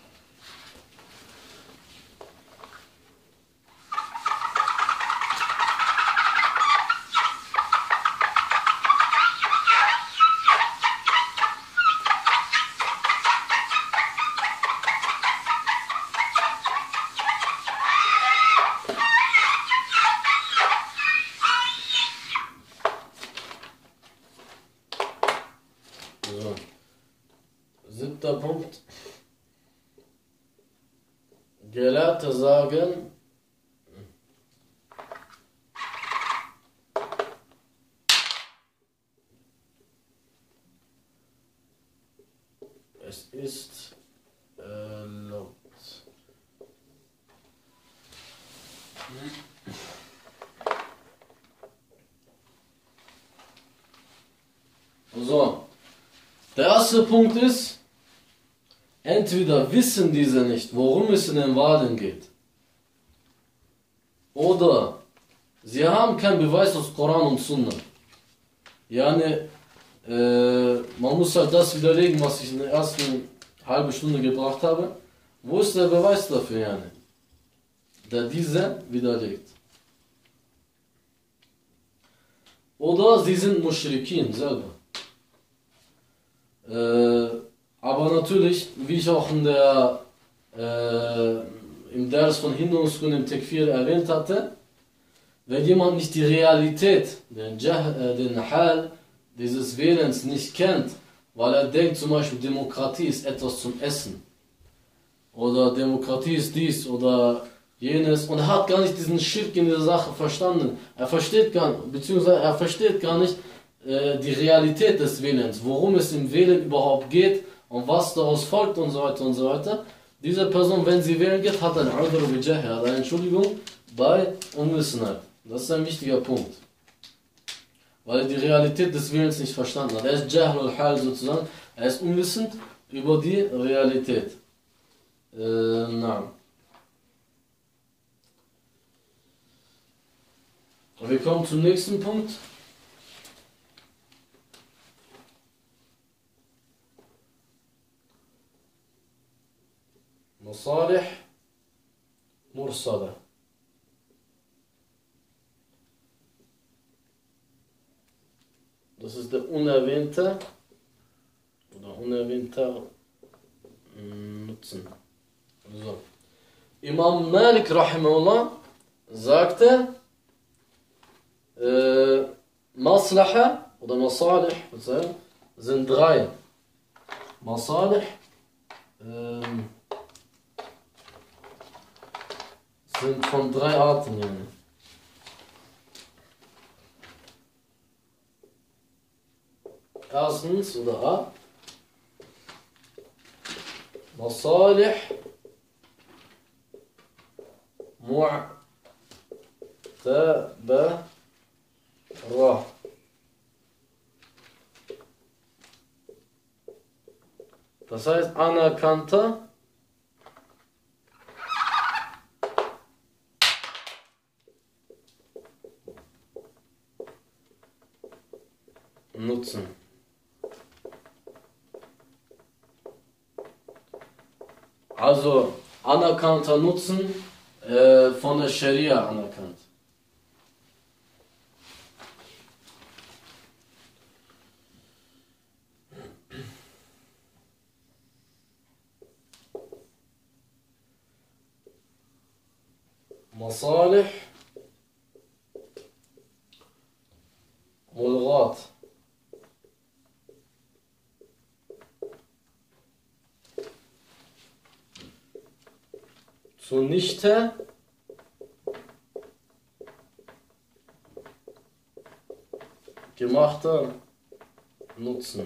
So. Siebter Punkt. Gelehrte sagen, es ist erlaubt. So. Der erste Punkt ist, entweder wissen diese nicht, worum es in den Wahlen geht, oder sie haben keinen Beweis aus Koran und Sunna. Ja, ne, äh, man muss halt das widerlegen, was ich in der ersten halben Stunde gebracht habe. Wo ist der Beweis dafür, Jane? Der diese widerlegt. Oder sie sind Muschrikin selber. Äh, aber natürlich, wie ich auch in der, äh, im Ders von Hinderungsgründen im Tekfir erwähnt hatte, wenn jemand nicht die Realität, den, Jah, äh, den Hal dieses Wählens nicht kennt, weil er denkt zum Beispiel, Demokratie ist etwas zum Essen oder Demokratie ist dies oder jenes und er hat gar nicht diesen Schirk in dieser Sache verstanden. Er versteht gar, beziehungsweise er versteht gar nicht die Realität des Wählens, worum es im Wählen überhaupt geht und was daraus folgt und so weiter und so weiter. Diese Person, wenn sie wählen geht, hat eine Udhr bi Jahl, hat eine Entschuldigung bei Unwissenheit. Das ist ein wichtiger Punkt. Weil er die Realität des Wählens nicht verstanden hat. Er ist Jahl al-Hal sozusagen, er ist unwissend über die Realität. Äh, na. Wir kommen zum nächsten Punkt. Masalih Mursala. Das ist der unerwähnte oder unerwähnte Nutzen. So. Imam Malik rahimahullah sagte, äh, Maslaha oder Masalih sind drei. Masalih ähm, sind von drei Arten. Yani. Erstens oder A. Masalih Mu'tabara. Das heißt anerkannter Nutzen. Also anerkannter Nutzen äh, von der Scharia anerkannt. Masalih Mulghat. Zunichte gemachter Nutzen.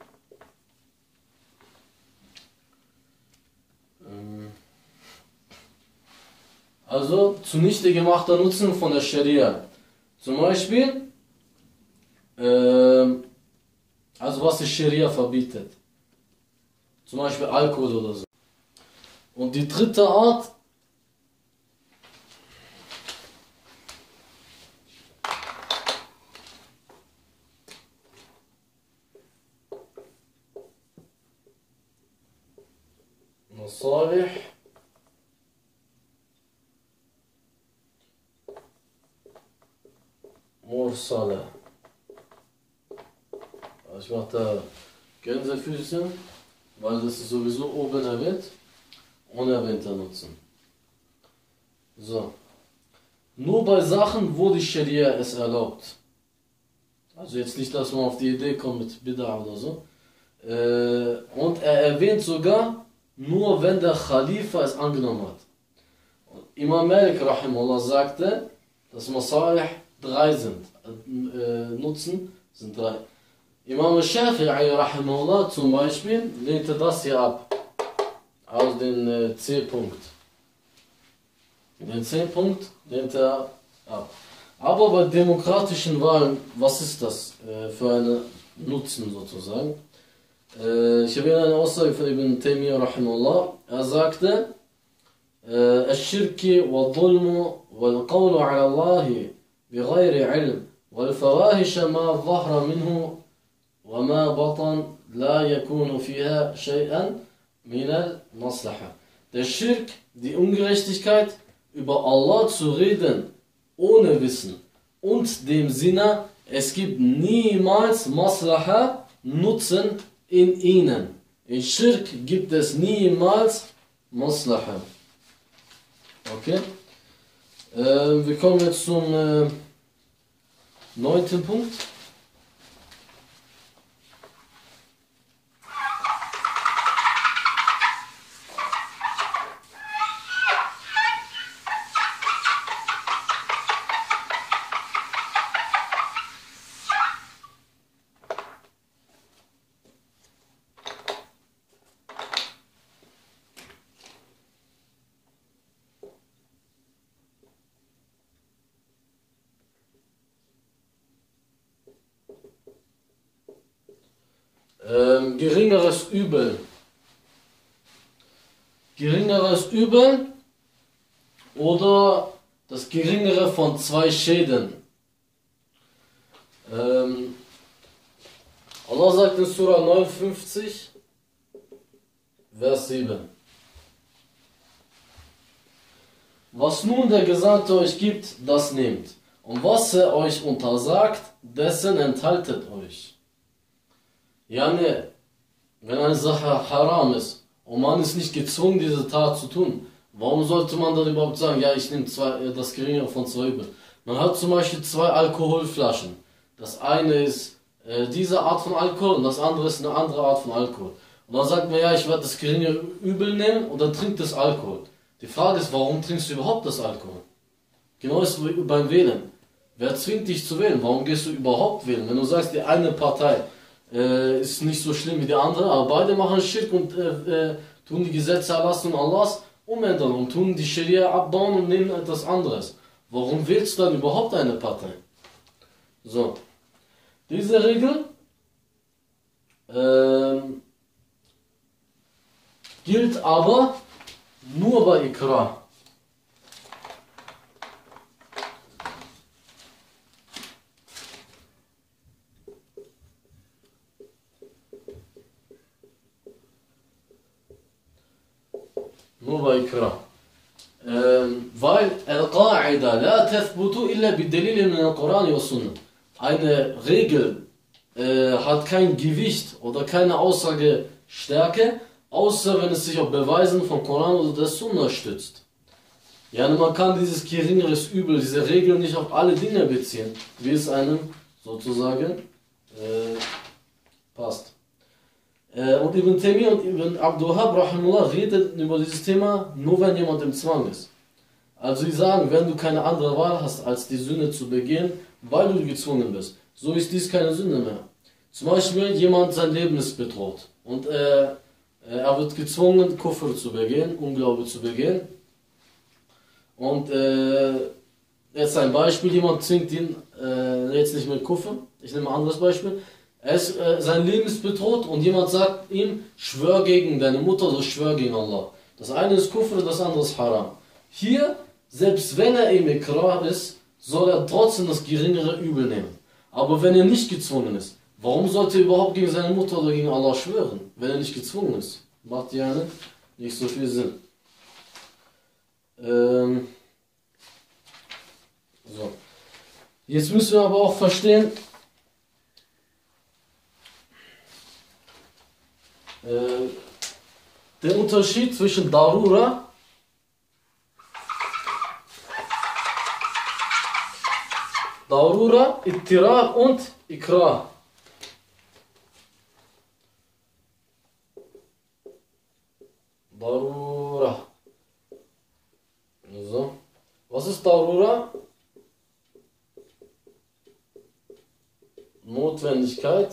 Also zunichte gemachter Nutzen von der Scharia. Zum Beispiel, äh, also was die Scharia verbietet. Zum Beispiel Alkohol oder so. Und die dritte Art, Masalih Mursala. Ich mache da Gänsefüßchen, weil das ist sowieso oben erwähnt. Unerwähnter Nutzen. So. Nur bei Sachen, wo die Scharia es erlaubt. Also jetzt nicht, dass man auf die Idee kommt mit Bid'ah oder so. Äh, und er erwähnt sogar, nur wenn der Khalifa es angenommen hat. Und Imam Malik rahimahullah sagte, dass Masalih drei sind. Äh, Nutzen sind drei. Imam Shafi'i rahimahullah zum Beispiel lehnte das hier ab. Aus dem äh, C-Punkt. Den C-Punkt lehnt er ab. Aber bei demokratischen Wahlen, was ist das äh, für einen Nutzen sozusagen? Äh, ich habe hier eine Aussage von Ibn Taymiyyah rahimahullah. Er sagte, الشرك والظلم والقول على الله بغير علم والفواحش ما ظهر منه وما بطن لا يكون فيها شيئا من المصلحة. Der Schirk, die Ungerechtigkeit, über Allah zu reden, ohne Wissen und dem Sinne, es gibt niemals Maslaha, Nutzen in ihnen. In Schirk gibt es niemals Maslaha. Okay? Äh, wir kommen jetzt zum äh, neunten Punkt. Ähm, geringeres Übel. Geringeres Übel oder das geringere von zwei Schäden. Ähm, Allah sagt in Surah neunundfünfzig, Vers sieben. Was nun der Gesandte euch gibt, das nehmt. Und was er euch untersagt, dessen enthaltet euch. Ja, ne, wenn eine Sache haram ist und man ist nicht gezwungen, diese Tat zu tun, warum sollte man dann überhaupt sagen, ja, ich nehme zwei, das geringere von zwei Übel? Man hat zum Beispiel zwei Alkoholflaschen. Das eine ist äh, diese Art von Alkohol und das andere ist eine andere Art von Alkohol. Und dann sagt man, ja, ich werde das geringe Übel nehmen und dann trinkt das Alkohol. Die Frage ist, warum trinkst du überhaupt das Alkohol? Genau ist es beim Wählen. Wer zwingt dich zu wählen? Warum gehst du überhaupt wählen? Wenn du sagst, die eine Partei äh, ist nicht so schlimm wie die andere, aber beide machen Schirk und äh, äh, tun die Gesetze Erlassen Allahs umändern und tun die Scharia abbauen und nehmen etwas anderes. Warum wählst du dann überhaupt eine Partei? So. Diese Regel ähm, gilt aber nur bei Ikra. Nur bei Ikra. Ähm, weil Al-Qa'ida la tathbutu illa bidalil min al-Quran wa Sunnah. Eine Regel äh, hat kein Gewicht oder keine Aussagestärke, außer wenn es sich auf Beweisen vom Koran oder der Sunna stützt. Ja, man kann dieses geringeres Übel, diese Regel nicht auf alle Dinge beziehen, wie es einem sozusagen äh, passt. Äh, und Ibn Taymiyyah und Ibn Abdul Wahhab rahimahullah reden über dieses Thema nur, wenn jemand im Zwang ist. Also sie sagen, wenn du keine andere Wahl hast, als die Sünde zu begehen, weil du gezwungen bist, so ist dies keine Sünde mehr. Zum Beispiel, jemand, sein Leben ist bedroht und äh, er wird gezwungen, Kufr zu begehen, Unglaube zu begehen. Und äh, jetzt ein Beispiel, jemand zwingt ihn äh, jetzt nicht mit Kufr, ich nehme ein anderes Beispiel. Er ist, äh, sein Leben ist bedroht und jemand sagt ihm, schwör gegen deine Mutter oder schwör gegen Allah. Das eine ist Kufr, das andere ist Haram. Hier, selbst wenn er im Ikrar ist, soll er trotzdem das geringere Übel nehmen. Aber wenn er nicht gezwungen ist, warum sollte er überhaupt gegen seine Mutter oder gegen Allah schwören, wenn er nicht gezwungen ist? Macht ja nicht so viel Sinn. Ähm so. Jetzt müssen wir aber auch verstehen, äh, den Unterschied zwischen Darura Darura, Ittirar und Ikrar. Darura. So. Was ist Darura? Notwendigkeit.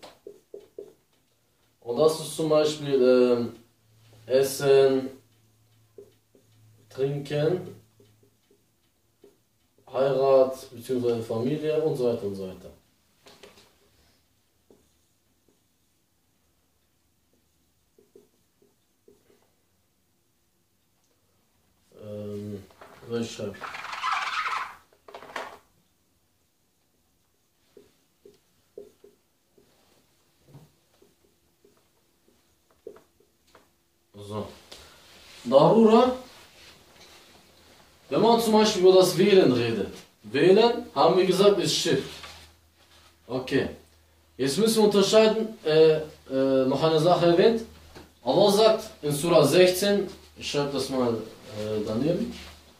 Und das ist zum Beispiel äh, Essen, Trinken, Heirat bzw. Familie und so weiter und so weiter. Ähm, was ich schreibe. So. Darura. Wenn man zum Beispiel über das Wählen redet. Wählen, haben wir gesagt, ist Schirk. Okay. Jetzt müssen wir unterscheiden, äh, äh, noch eine Sache erwähnt. Allah sagt in Surah sechzehn, ich schreibe das mal äh, daneben.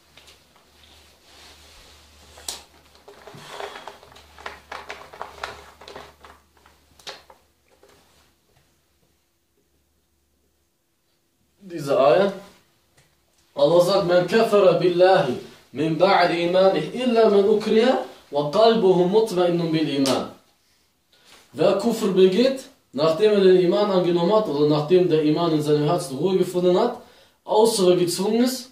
Diese Ayah. Allah sagt, man kafara billahi min ba'di imanih illa man ukriha wa qalbuhu mutma'innun bil iman. Wer Kufr begeht, nachdem er den Iman angenommen hat oder nachdem der Iman in seinem Herzen Ruhe gefunden hat, außer er gezwungen ist,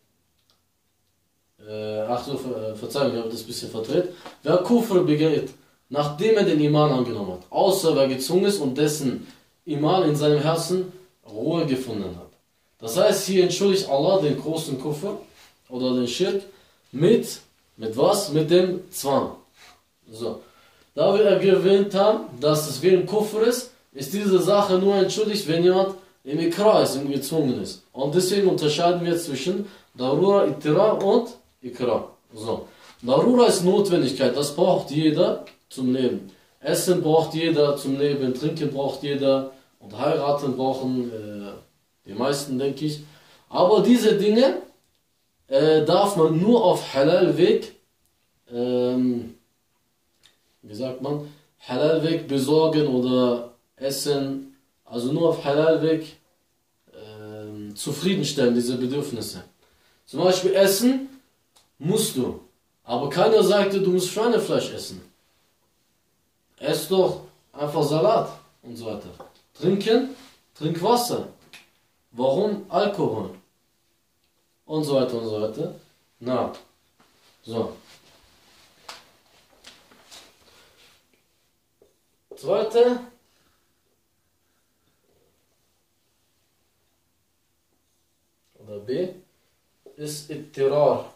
äh, ach so, ver, Verzeihung, ich habe das ein bisschen verdreht. Wer Kufr begeht, nachdem er den Iman angenommen hat, außer wer gezwungen ist und dessen Iman in seinem Herzen Ruhe gefunden hat. Das heißt, hier entschuldigt Allah den großen Kufr oder den Schirk mit, mit was? Mit dem Zwang. So. Da wir erwähnt haben, dass es wie ein Kufr ist, ist diese Sache nur entschuldigt, wenn jemand im Ikrar ist, im gezwungen ist. Und deswegen unterscheiden wir zwischen Darura, Ittirar und Ikrar. So. Darura ist Notwendigkeit, das braucht jeder zum Leben. Essen braucht jeder zum Leben, Trinken braucht jeder und heiraten brauchen äh, die meisten, denke ich. Aber diese Dinge äh, darf man nur auf Halal-Weg, ähm, wie sagt man, Halal-Weg besorgen oder essen, Also nur auf Halal-Weg äh, zufriedenstellen, diese Bedürfnisse. Zum Beispiel essen musst du. Aber keiner sagte, du musst Schweinefleisch essen. Ess doch einfach Salat und so weiter. Trinken, trink Wasser. Warum Alkohol? Und so weiter und so weiter. Na, so. Zweite. Oder B. Ist Ittirar.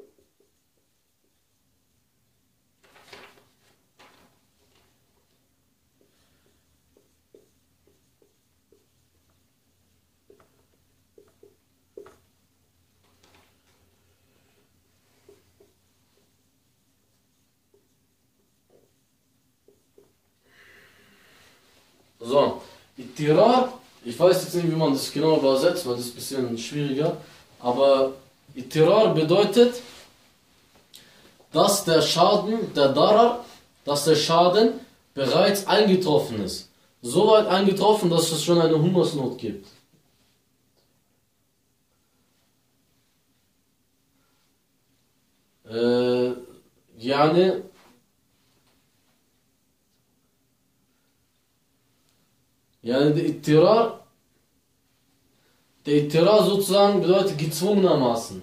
So, Ittirar, ich weiß jetzt nicht, wie man das genau übersetzt, weil das ist ein bisschen schwieriger, aber Ittirar bedeutet, dass der Schaden, der Darar, dass der Schaden bereits eingetroffen ist. So weit eingetroffen, dass es schon eine Hungersnot gibt. Äh, yani, yani der Ittirar, der Ittirar sozusagen bedeutet gezwungenermaßen.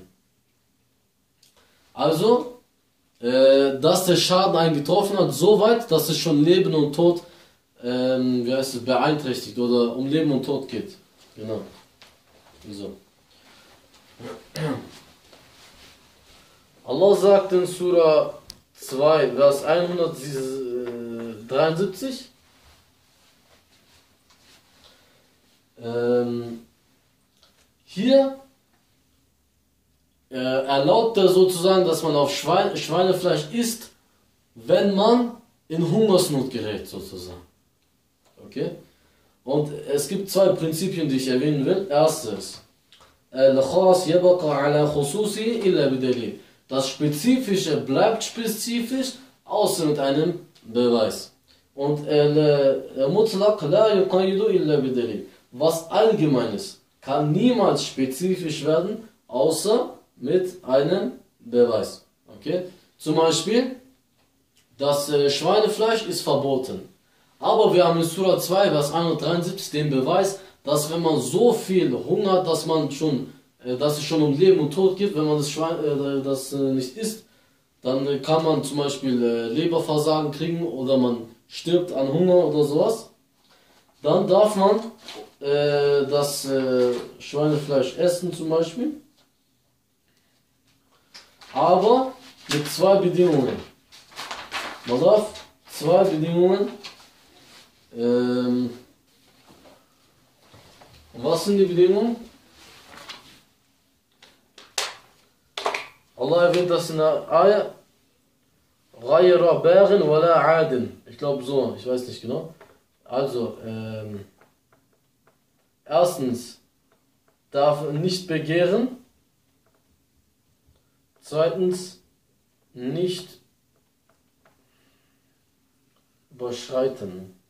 Also, äh, dass der Schaden eingetroffen hat, so weit, dass es schon Leben und Tod ähm, wie heißt es, beeinträchtigt oder um Leben und Tod geht. Genau. Wieso? Allah sagt in Surah zwei, Vers hundertdreiundsiebzig, ähm, hier äh, erlaubt er sozusagen, dass man auf Schwein, Schweinefleisch isst, wenn man in Hungersnot gerät, sozusagen. Okay? Und es gibt zwei Prinzipien, die ich erwähnen will. Erstes, das Spezifische bleibt spezifisch, außer mit einem Beweis. Und was Allgemeines kann niemals spezifisch werden, außer mit einem Beweis. Okay? Zum Beispiel, das Schweinefleisch ist verboten. Aber wir haben in Surah zwei, Vers hundertdreiundsiebzig den Beweis, dass wenn man so viel Hunger hat, dass man schon, dass es schon um Leben und Tod geht, wenn man das, Schwein, das nicht isst, dann kann man zum Beispiel Leberversagen kriegen oder man stirbt an Hunger oder sowas. Dann darf man äh, das äh, Schweinefleisch essen zum Beispiel. Aber mit zwei Bedingungen. Man darf zwei Bedingungen. Ähm, was sind die Bedingungen? Allah erwähnt das in der Ayah. Ghayra baghin wala adin. Ich glaube so, ich weiß nicht genau. Also, ähm, erstens, darf nicht begehren. Zweitens, nicht überschreiten.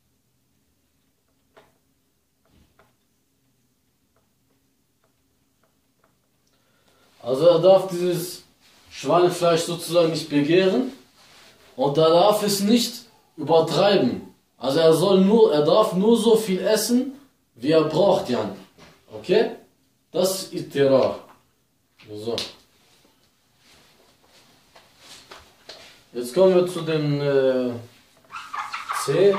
Also er darf dieses Schweinefleisch sozusagen nicht begehren und er darf es nicht übertreiben. Also er soll nur, er darf nur so viel essen, wie er braucht, Jan. Okay? Das ist Ittirar. So. Jetzt kommen wir zu dem äh, C.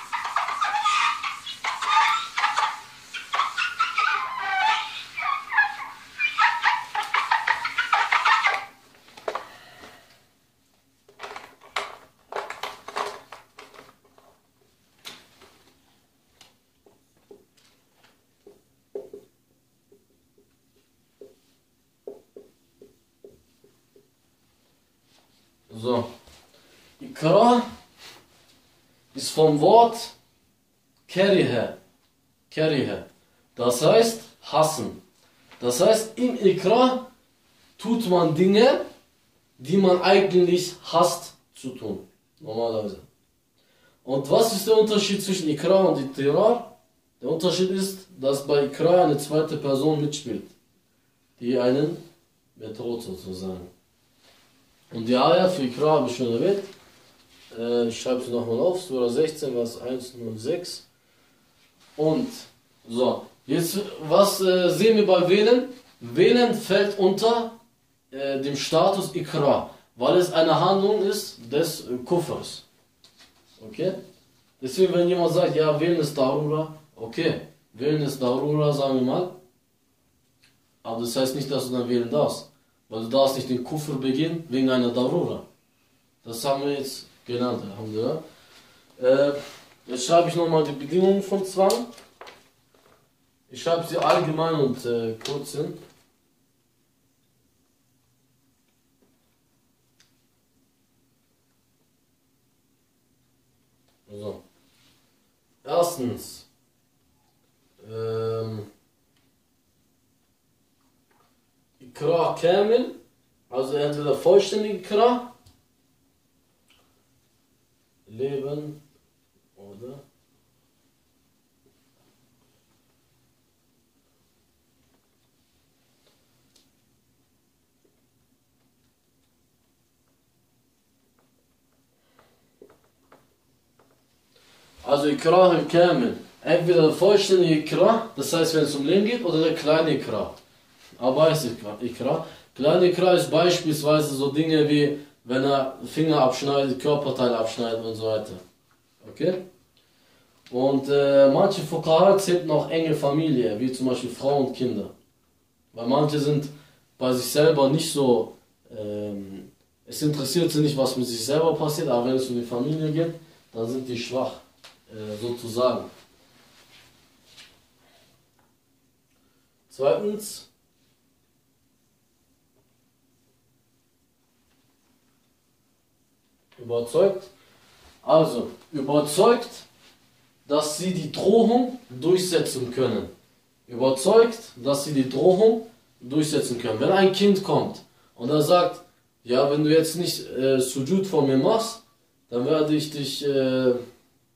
So. Ikra ist vom Wort Kerihe. Kerihe. Das heißt hassen. Das heißt, im Ikra tut man Dinge, die man eigentlich hasst zu tun. Normalerweise. Und was ist der Unterschied zwischen Ikra und Ittirar? Der Unterschied ist, dass bei Ikra eine zweite Person mitspielt, die einen bedroht sozusagen. Und die Ayah für Ikra habe ich schon erwähnt. Äh, ich schreibe sie nochmal auf, Surah sechzehn, Vers hundertsechs. Und, so, jetzt, was äh, sehen wir bei Wählen? Wählen fällt unter äh, dem Status Ikra, weil es eine Handlung ist des äh, Kufrs. Okay? Deswegen, wenn jemand sagt, ja, Wählen ist Darura, okay, Wählen ist Darura, sagen wir mal, aber das heißt nicht, dass du dann wählen darfst, weil du darfst nicht den Kufr begehen wegen einer Darura. Das haben wir jetzt genannt, Alhamdulillah. Äh, jetzt schreibe ich nochmal die Bedingungen von Zwang. Ich schreibe sie allgemein und äh, kurz hin. So. Erstens, ähm, Ikra Kamil, also entweder vollständige Ikra, Leben oder also Ikra al-Kamil, entweder der vollständige Ikra, das heißt, wenn es um Leben geht, oder der kleine Ikra. Aber ist Ikra. Kleine Ikra ist beispielsweise so Dinge wie, wenn er Finger abschneidet, Körperteile abschneidet und so weiter. Okay? Und äh, manche Fuqaha zählen noch enge Familie, wie zum Beispiel Frauen und Kinder. Weil manche sind bei sich selber nicht so, ähm, es interessiert sie nicht, was mit sich selber passiert, aber wenn es um die Familie geht, dann sind die schwach, äh, sozusagen. Zweitens, überzeugt, also überzeugt, dass sie die Drohung durchsetzen können. Überzeugt, dass sie die Drohung durchsetzen können. Wenn ein Kind kommt und er sagt, ja, wenn du jetzt nicht äh, Sujud von mir machst, dann werde ich dich äh, äh,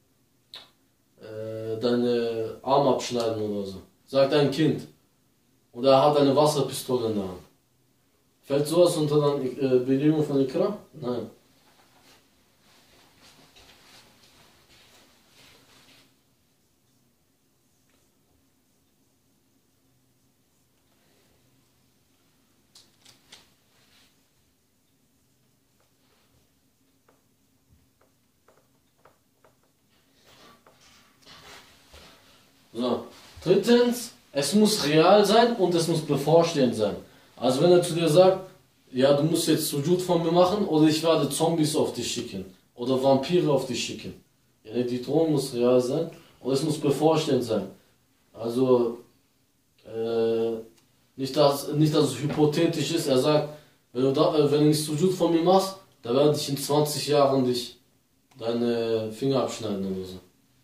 deine Arme abschneiden oder so. Sagt ein Kind. Und er hat eine Wasserpistole in der Hand. Fällt sowas unter die äh, Bedingung von Ikra? Nein. So. Drittens, es muss real sein und es muss bevorstehend sein. Also wenn er zu dir sagt, ja, du musst jetzt Sujud von mir machen oder ich werde Zombies auf dich schicken oder Vampire auf dich schicken. Ja, die Drohung muss real sein und es muss bevorstehend sein. Also äh, nicht, dass, nicht, dass es hypothetisch ist, er sagt, wenn du, da, äh, wenn du nicht Sujud von mir machst, dann werde ich in zwanzig Jahren dich deine Finger abschneiden oder so.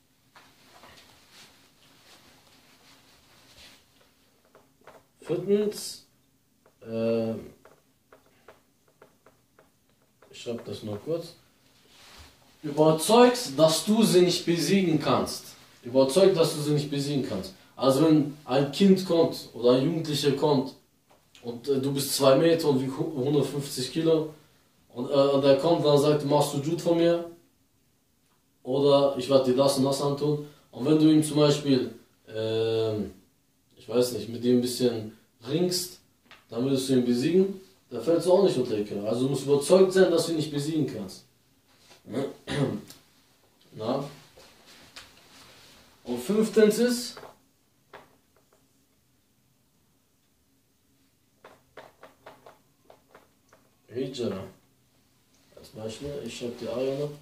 Viertens, äh, ich schreibe das mal kurz, überzeugt, dass du sie nicht besiegen kannst. Überzeugt, dass du sie nicht besiegen kannst. Also wenn ein Kind kommt oder ein Jugendlicher kommt und äh, du bist zwei Meter und wiegst hundertfünfzig Kilo und äh, der kommt und sagt, machst du Sujud von mir oder ich werde dir das und das antun. Und wenn du ihm zum Beispiel, äh, ich weiß nicht, mit dem ein bisschen ringst, dann würdest du ihn besiegen, da fällst du auch nicht unter Ikra. Also du musst überzeugt sein, dass du ihn nicht besiegen kannst. Na? Und fünftens ist, Hijra. Als Beispiel, ich schreibe die Eier noch.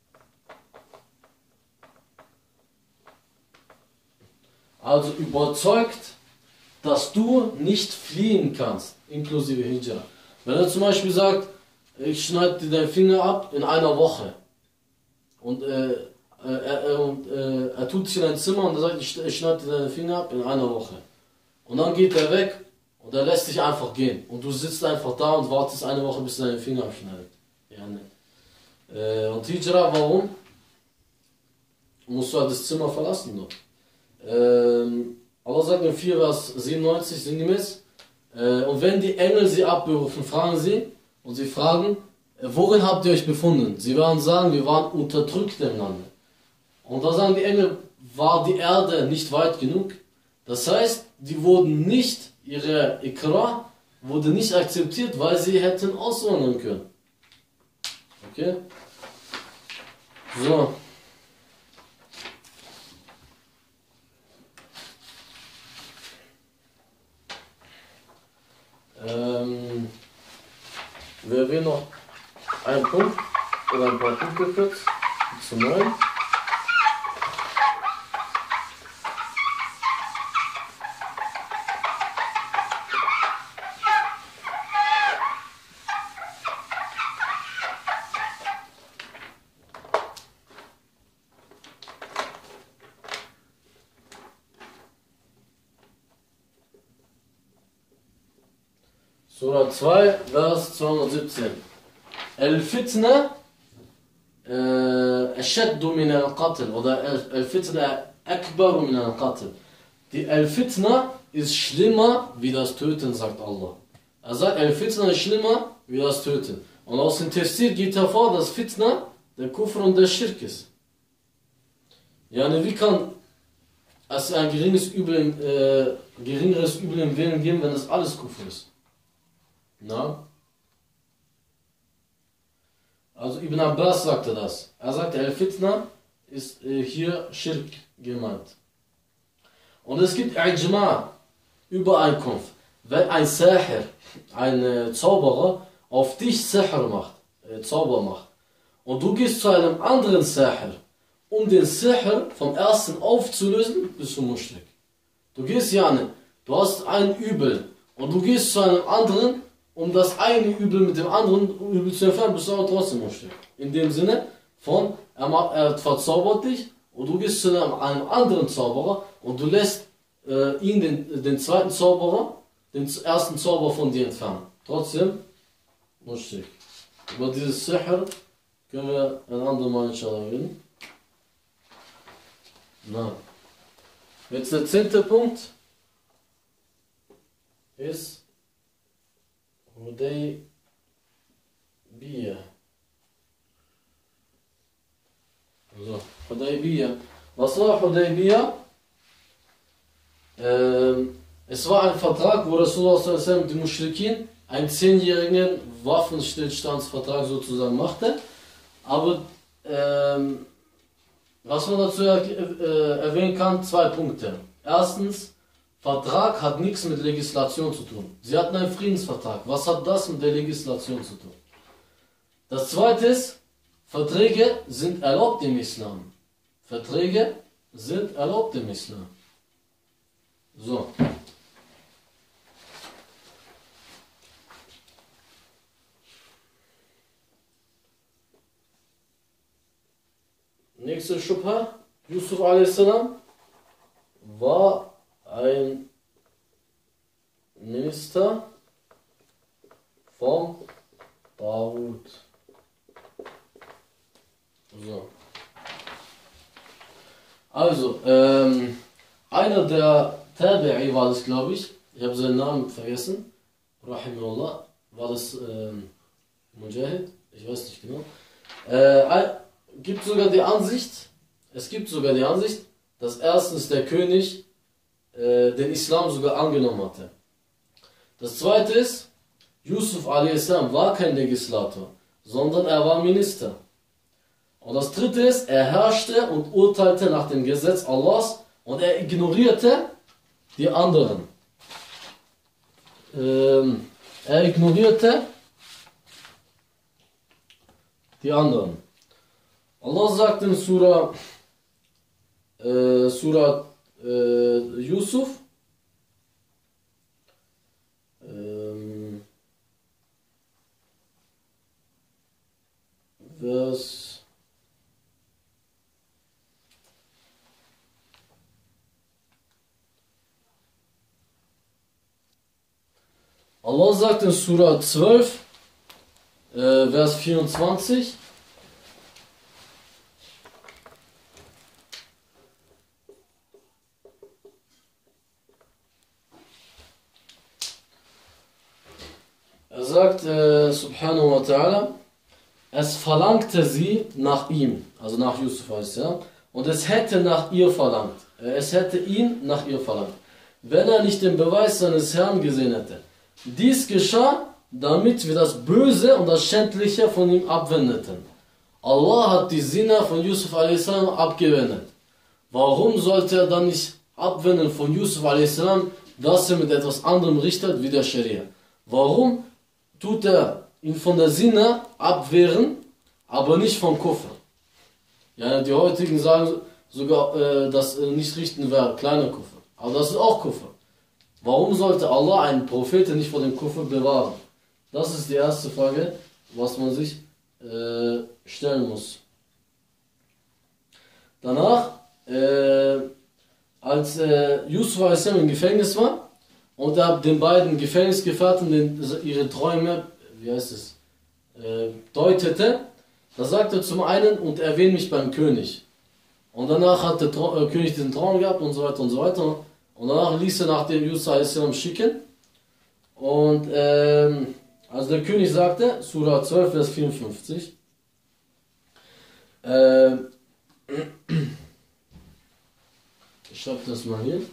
Also überzeugt, dass du nicht fliehen kannst, inklusive Hijra. Wenn er zum Beispiel sagt, ich schneide dir deinen Finger ab in einer Woche und äh, äh, äh, äh, er tut sich in ein Zimmer und er sagt, ich, ich schneide dir deinen Finger ab in einer Woche. Und dann geht er weg und er lässt dich einfach gehen. Und du sitzt einfach da und wartest eine Woche, bis er deinen Finger abschneidet. Ja, ne. äh, und Hijra, warum? Musst du halt das Zimmer verlassen noch. Ähm, Allah sagt in vier Vers siebenundneunzig sinngemäß, äh, und wenn die Engel sie abberufen, fragen sie, und sie fragen, äh, worin habt ihr euch befunden? Sie werden sagen, wir waren unterdrückt im Lande. Und da sagen die Engel, war die Erde nicht weit genug? Das heißt, die wurden nicht, ihre Ikra wurde nicht akzeptiert, weil sie hätten auswandern können. Okay? So. Ähm, wer will noch einen Punkt oder ein paar Punkte kurz zu neun? Surah zwei, Vers zweihundertsiebzehn. El-Fitna Ashaddu min al-Qatl oder El-Fitna Akbaru min al-Qatl. Die El-Fitna ist schlimmer wie das Töten, sagt Allah. Er sagt, El-Fitna ist schlimmer wie das Töten. Und aus dem Tafsir geht hervor, dass Fitna der Kufr und der Schirk ist. Ja, wie kann es ein geringes Übel, äh, geringeres Übel im Willen geben, wenn es alles Kufr ist? Na? Also Ibn Abbas sagte das. Er sagte, El-Fitna ist äh, hier Schirk gemeint. Und es gibt Ijma, Übereinkunft. Wenn ein Sahir, ein äh, Zauberer, auf dich Sihr macht, äh, Zauber macht, und du gehst zu einem anderen Sahir, um den Sihr vom ersten aufzulösen, bist du Muschrik. Du gehst ja nicht, du hast ein Übel, und du gehst zu einem anderen, um das eine Übel mit dem anderen Übel zu entfernen, bist du aber trotzdem Muschrik. In dem Sinne von, er, macht, er verzaubert dich und du gehst zu einem, einem anderen Zauberer und du lässt äh, ihn, den, den zweiten Zauberer, den ersten Zauber von dir entfernen. Trotzdem Muschrik. Über dieses Sihr können wir ein andermal inshallah reden. Na. Jetzt der zehnte Punkt ist Hudaybiyah. So, Hudaybiyah. Was war Hudaybiyah? Ähm, es war ein Vertrag, wo Rasulullah mit den Muschrikin einen zehnjährigen Waffenstillstandsvertrag sozusagen machte. Aber ähm, was man dazu äh, erwähnen kann, zwei Punkte. Erstens, Vertrag hat nichts mit Legislation zu tun. Sie hatten einen Friedensvertrag. Was hat das mit der Legislation zu tun? Das zweite ist, Verträge sind erlaubt im Islam. Verträge sind erlaubt im Islam. So. Nächste Schubha. Yusuf a s. war ein Minister vom Tawut. So. Also, ähm, einer der Tabi'i war das, glaube ich. Ich habe seinen Namen vergessen. Rahimahullah. War das ähm, Mujahid? Ich weiß nicht genau. Äh, gibt sogar die Ansicht, es gibt sogar die Ansicht, dass erstens der König äh, den Islam sogar angenommen hatte. Das zweite ist, Yusuf a s. war kein Legislator, sondern er war Minister. Und das dritte ist, er herrschte und urteilte nach dem Gesetz Allahs und er ignorierte die anderen. Ähm, er ignorierte die anderen. Allah sagt in Surah, äh, Surah äh, Yusuf, ähm, Vers Allah sagt in Surah zwölf, äh, Vers vierundzwanzig, sagt, äh, subhanahu wa ta'ala, es verlangte sie nach ihm, also nach Yusuf, ja, und es hätte nach ihr verlangt. Es hätte ihn nach ihr verlangt, wenn er nicht den Beweis seines Herrn gesehen hätte. Dies geschah, damit wir das Böse und das Schändliche von ihm abwendeten. Allah hat die Sinne von Yusuf a s. abgewendet. Warum sollte er dann nicht abwenden von Yusuf a s., dass er mit etwas anderem richtet wie der Scharia? Warum tut er ihn von der Sinne abwehren, aber nicht vom Kufr? Ja, die heutigen sagen sogar, äh, dass äh, nicht richten wäre kleiner Kufr. Aber das ist auch Kufr. Warum sollte Allah einen Propheten nicht vor dem Kufr bewahren? Das ist die erste Frage, was man sich äh, stellen muss. Danach, äh, als äh, Yusuf a s. im Gefängnis war und er den beiden Gefängnisgefährten den, ihre Träume, wie heißt es, äh, deutete, da sagte er zum einen, und erwähne mich beim König. Und danach hat der Tra äh, König diesen Traum gehabt und so weiter und so weiter. Und danach ließ er nach dem Yusuf a s. schicken. Und ähm, also der König sagte, Surah zwölf, Vers vierundfünfzig, äh, ich schreibe das mal hier.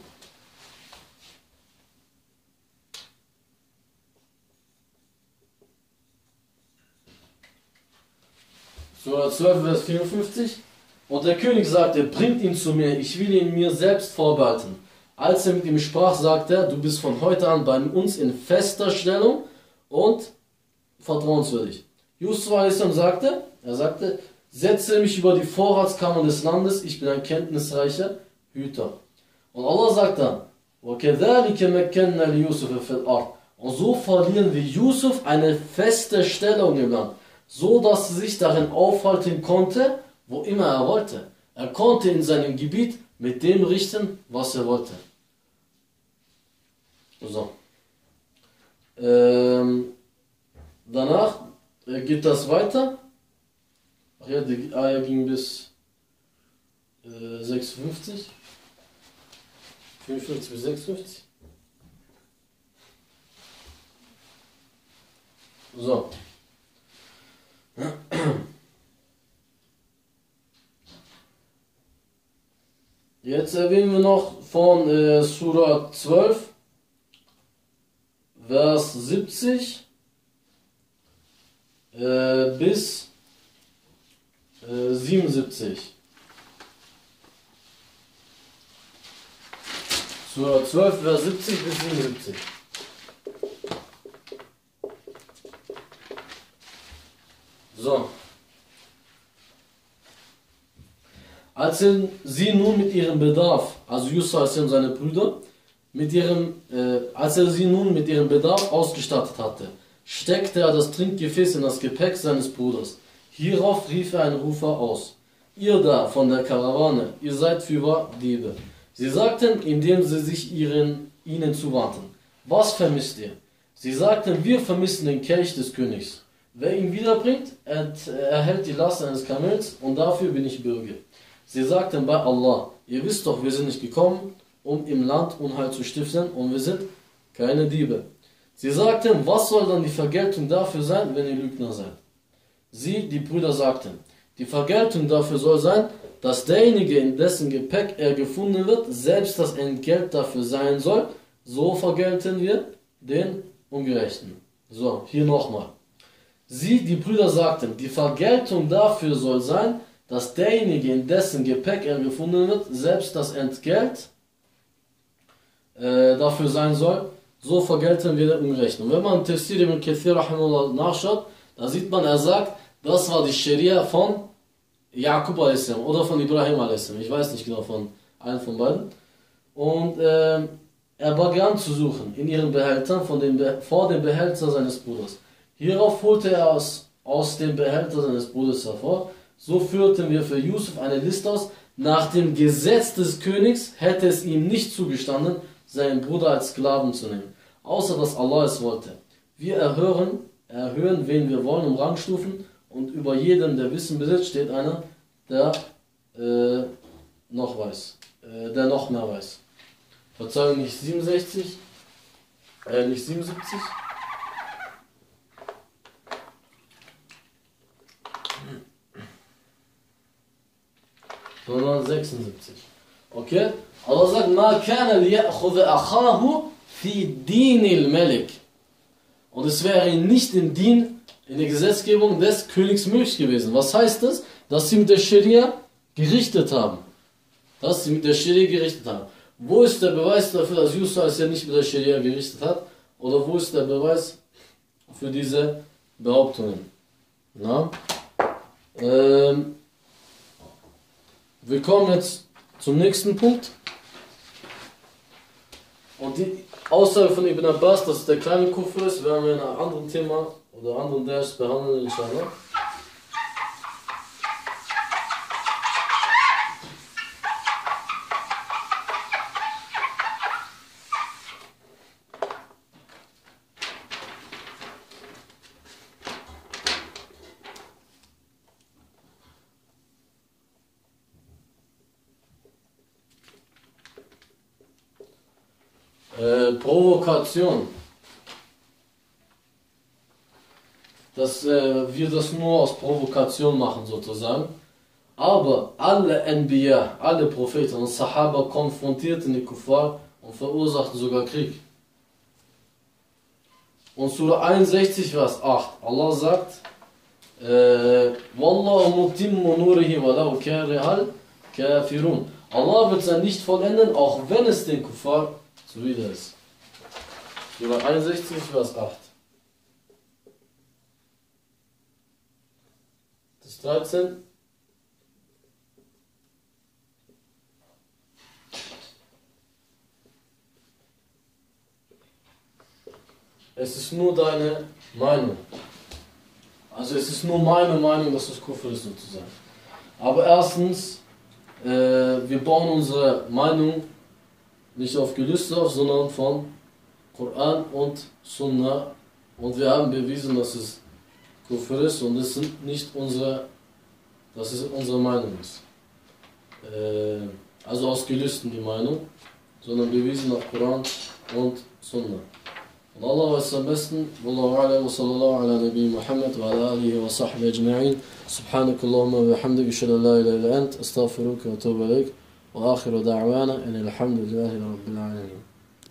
Surah zwölf, Vers vierundfünfzig. Und der König sagte, bringt ihn zu mir, ich will ihn mir selbst vorbehalten. Als er mit ihm sprach, sagte er, du bist von heute an bei uns in fester Stellung und vertrauenswürdig. Yusuf a s. sagte, er sagte, setze mich über die Vorratskammer des Landes, ich bin ein kenntnisreicher Hüter. Und Allah sagt dann, وَكَذَلِكَ مَكَّنَّا لِيُوسُفَ فِي الْأَرْضِ. Und so verlieren wir Yusuf eine feste Stellung im Land, so dass er sich darin aufhalten konnte, wo immer er wollte. Er konnte in seinem Gebiet mit dem richten, was er wollte. So. Ähm, danach äh, geht das weiter. Ach ja, die Eier ging bis äh, sechsundfünfzig. fünfundfünfzig bis sechsundfünfzig. So. Jetzt erwähnen wir noch von äh, Surah zwölf, Vers siebzig äh, bis äh, siebenundsiebzig. Surah zwölf, Vers siebzig bis siebenundsiebzig. So. Als sie nun mit ihrem Bedarf, also Yusuf und seine Brüder, mit ihrem, äh, als er sie nun mit ihrem Bedarf ausgestattet hatte, steckte er das Trinkgefäß in das Gepäck seines Bruders. Hierauf rief er einen Rufer aus. Ihr da von der Karawane, ihr seid fürwahr Diebe. Sie sagten, indem sie sich ihren, ihnen zuwandten, was vermisst ihr? Sie sagten, wir vermissen den Kelch des Königs. Wer ihn wiederbringt, erhält die Last eines Kamels und dafür bin ich Bürger. Sie sagten bei Allah, ihr wisst doch, wir sind nicht gekommen, um im Land Unheil zu stiften und wir sind keine Diebe. Sie sagten, was soll dann die Vergeltung dafür sein, wenn ihr Lügner seid? Sie, die Brüder, sagten, die Vergeltung dafür soll sein, dass derjenige, in dessen Gepäck er gefunden wird, selbst das Entgelt dafür sein soll, so vergelten wir den Ungerechten. So, hier nochmal. Sie, die Brüder, sagten, die Vergeltung dafür soll sein, dass derjenige, in dessen Gepäck er gefunden wird, selbst das Entgelt äh, dafür sein soll, so vergelten wir den Ungerechten. Und wenn man Tafsir ibn Kathir rahimahullah nachschaut, da sieht man, er sagt, das war die Scharia von Jakub a s. oder von Ibrahim a s. Ich weiß nicht genau, von einem von beiden. Und äh, er begann zu suchen in ihren Behältern von dem Be vor dem Behälter seines Bruders. Hierauf holte er aus, aus dem Behälter seines Bruders hervor. So führten wir für Yusuf eine Liste aus. Nach dem Gesetz des Königs hätte es ihm nicht zugestanden, seinen Bruder als Sklaven zu nehmen, außer dass Allah es wollte. Wir erhören, erhöhen, wen wir wollen, um Rangstufen, und über jedem, der Wissen besitzt, steht einer, der äh, noch weiß, äh, der noch mehr weiß. Verzeihung, nicht siebenundsechzig, äh, nicht siebenundsiebzig. sondern sechsundsiebzig. Okay? Allah sagt, ma kana liya'khudha akhahu fi dinil Malik. Und es wäre ihnen nicht in Din, in der Gesetzgebung des Königs möglich gewesen. Was heißt das? Dass sie mit der Scharia gerichtet haben. Dass sie mit der Scharia gerichtet haben. Wo ist der Beweis dafür, dass Yusuf es ja nicht mit der Scharia gerichtet hat? Oder wo ist der Beweis für diese Behauptungen? Na? Ähm, wir kommen jetzt zum nächsten Punkt. Und die Aussage von Ibn Abbas, dass der kleine Kufr ist, werden wir in einem anderen Thema oder anderen Vers behandeln, inshallah. Äh, Provokation. Dass äh, wir das nur aus Provokation machen sozusagen. Aber alle Anbiya, alle Propheten und Sahaba konfrontierten die Kuffar und verursachten sogar Krieg. Und Surah einundsechzig, Vers acht. Allah sagt, Wallahu mutimmu nurihi walau karihal kafirun. Allah wird sein Licht vollenden, auch wenn es den Kuffar zuwider ist. Surah einundsechzig, Vers acht. Das dreizehn. Es ist nur deine Meinung. Also es ist nur meine Meinung, dass es Kufr ist sozusagen. Aber erstens, äh, wir bauen unsere Meinung nicht auf Gelüste auf, sondern von Koran und Sunnah. Und wir haben bewiesen, dass es Kufr ist und es sind nicht unsere, dass es unsere Meinung ist. Äh, also aus Gelüsten die Meinung, sondern bewiesen nach Koran und Sunnah. Und Allah weiß am besten. Wallahu a'lam wa sallallahu ala nabi Muhammad wa ala alihi wa sahbihi ajma'in. Subhanakallahumma wa bihamdika ashhadu an la ilaha illa anta astaghfiruka wa atubu ilayk. Wa akhiru da'wana anil hamdulillahi rabbil alamin.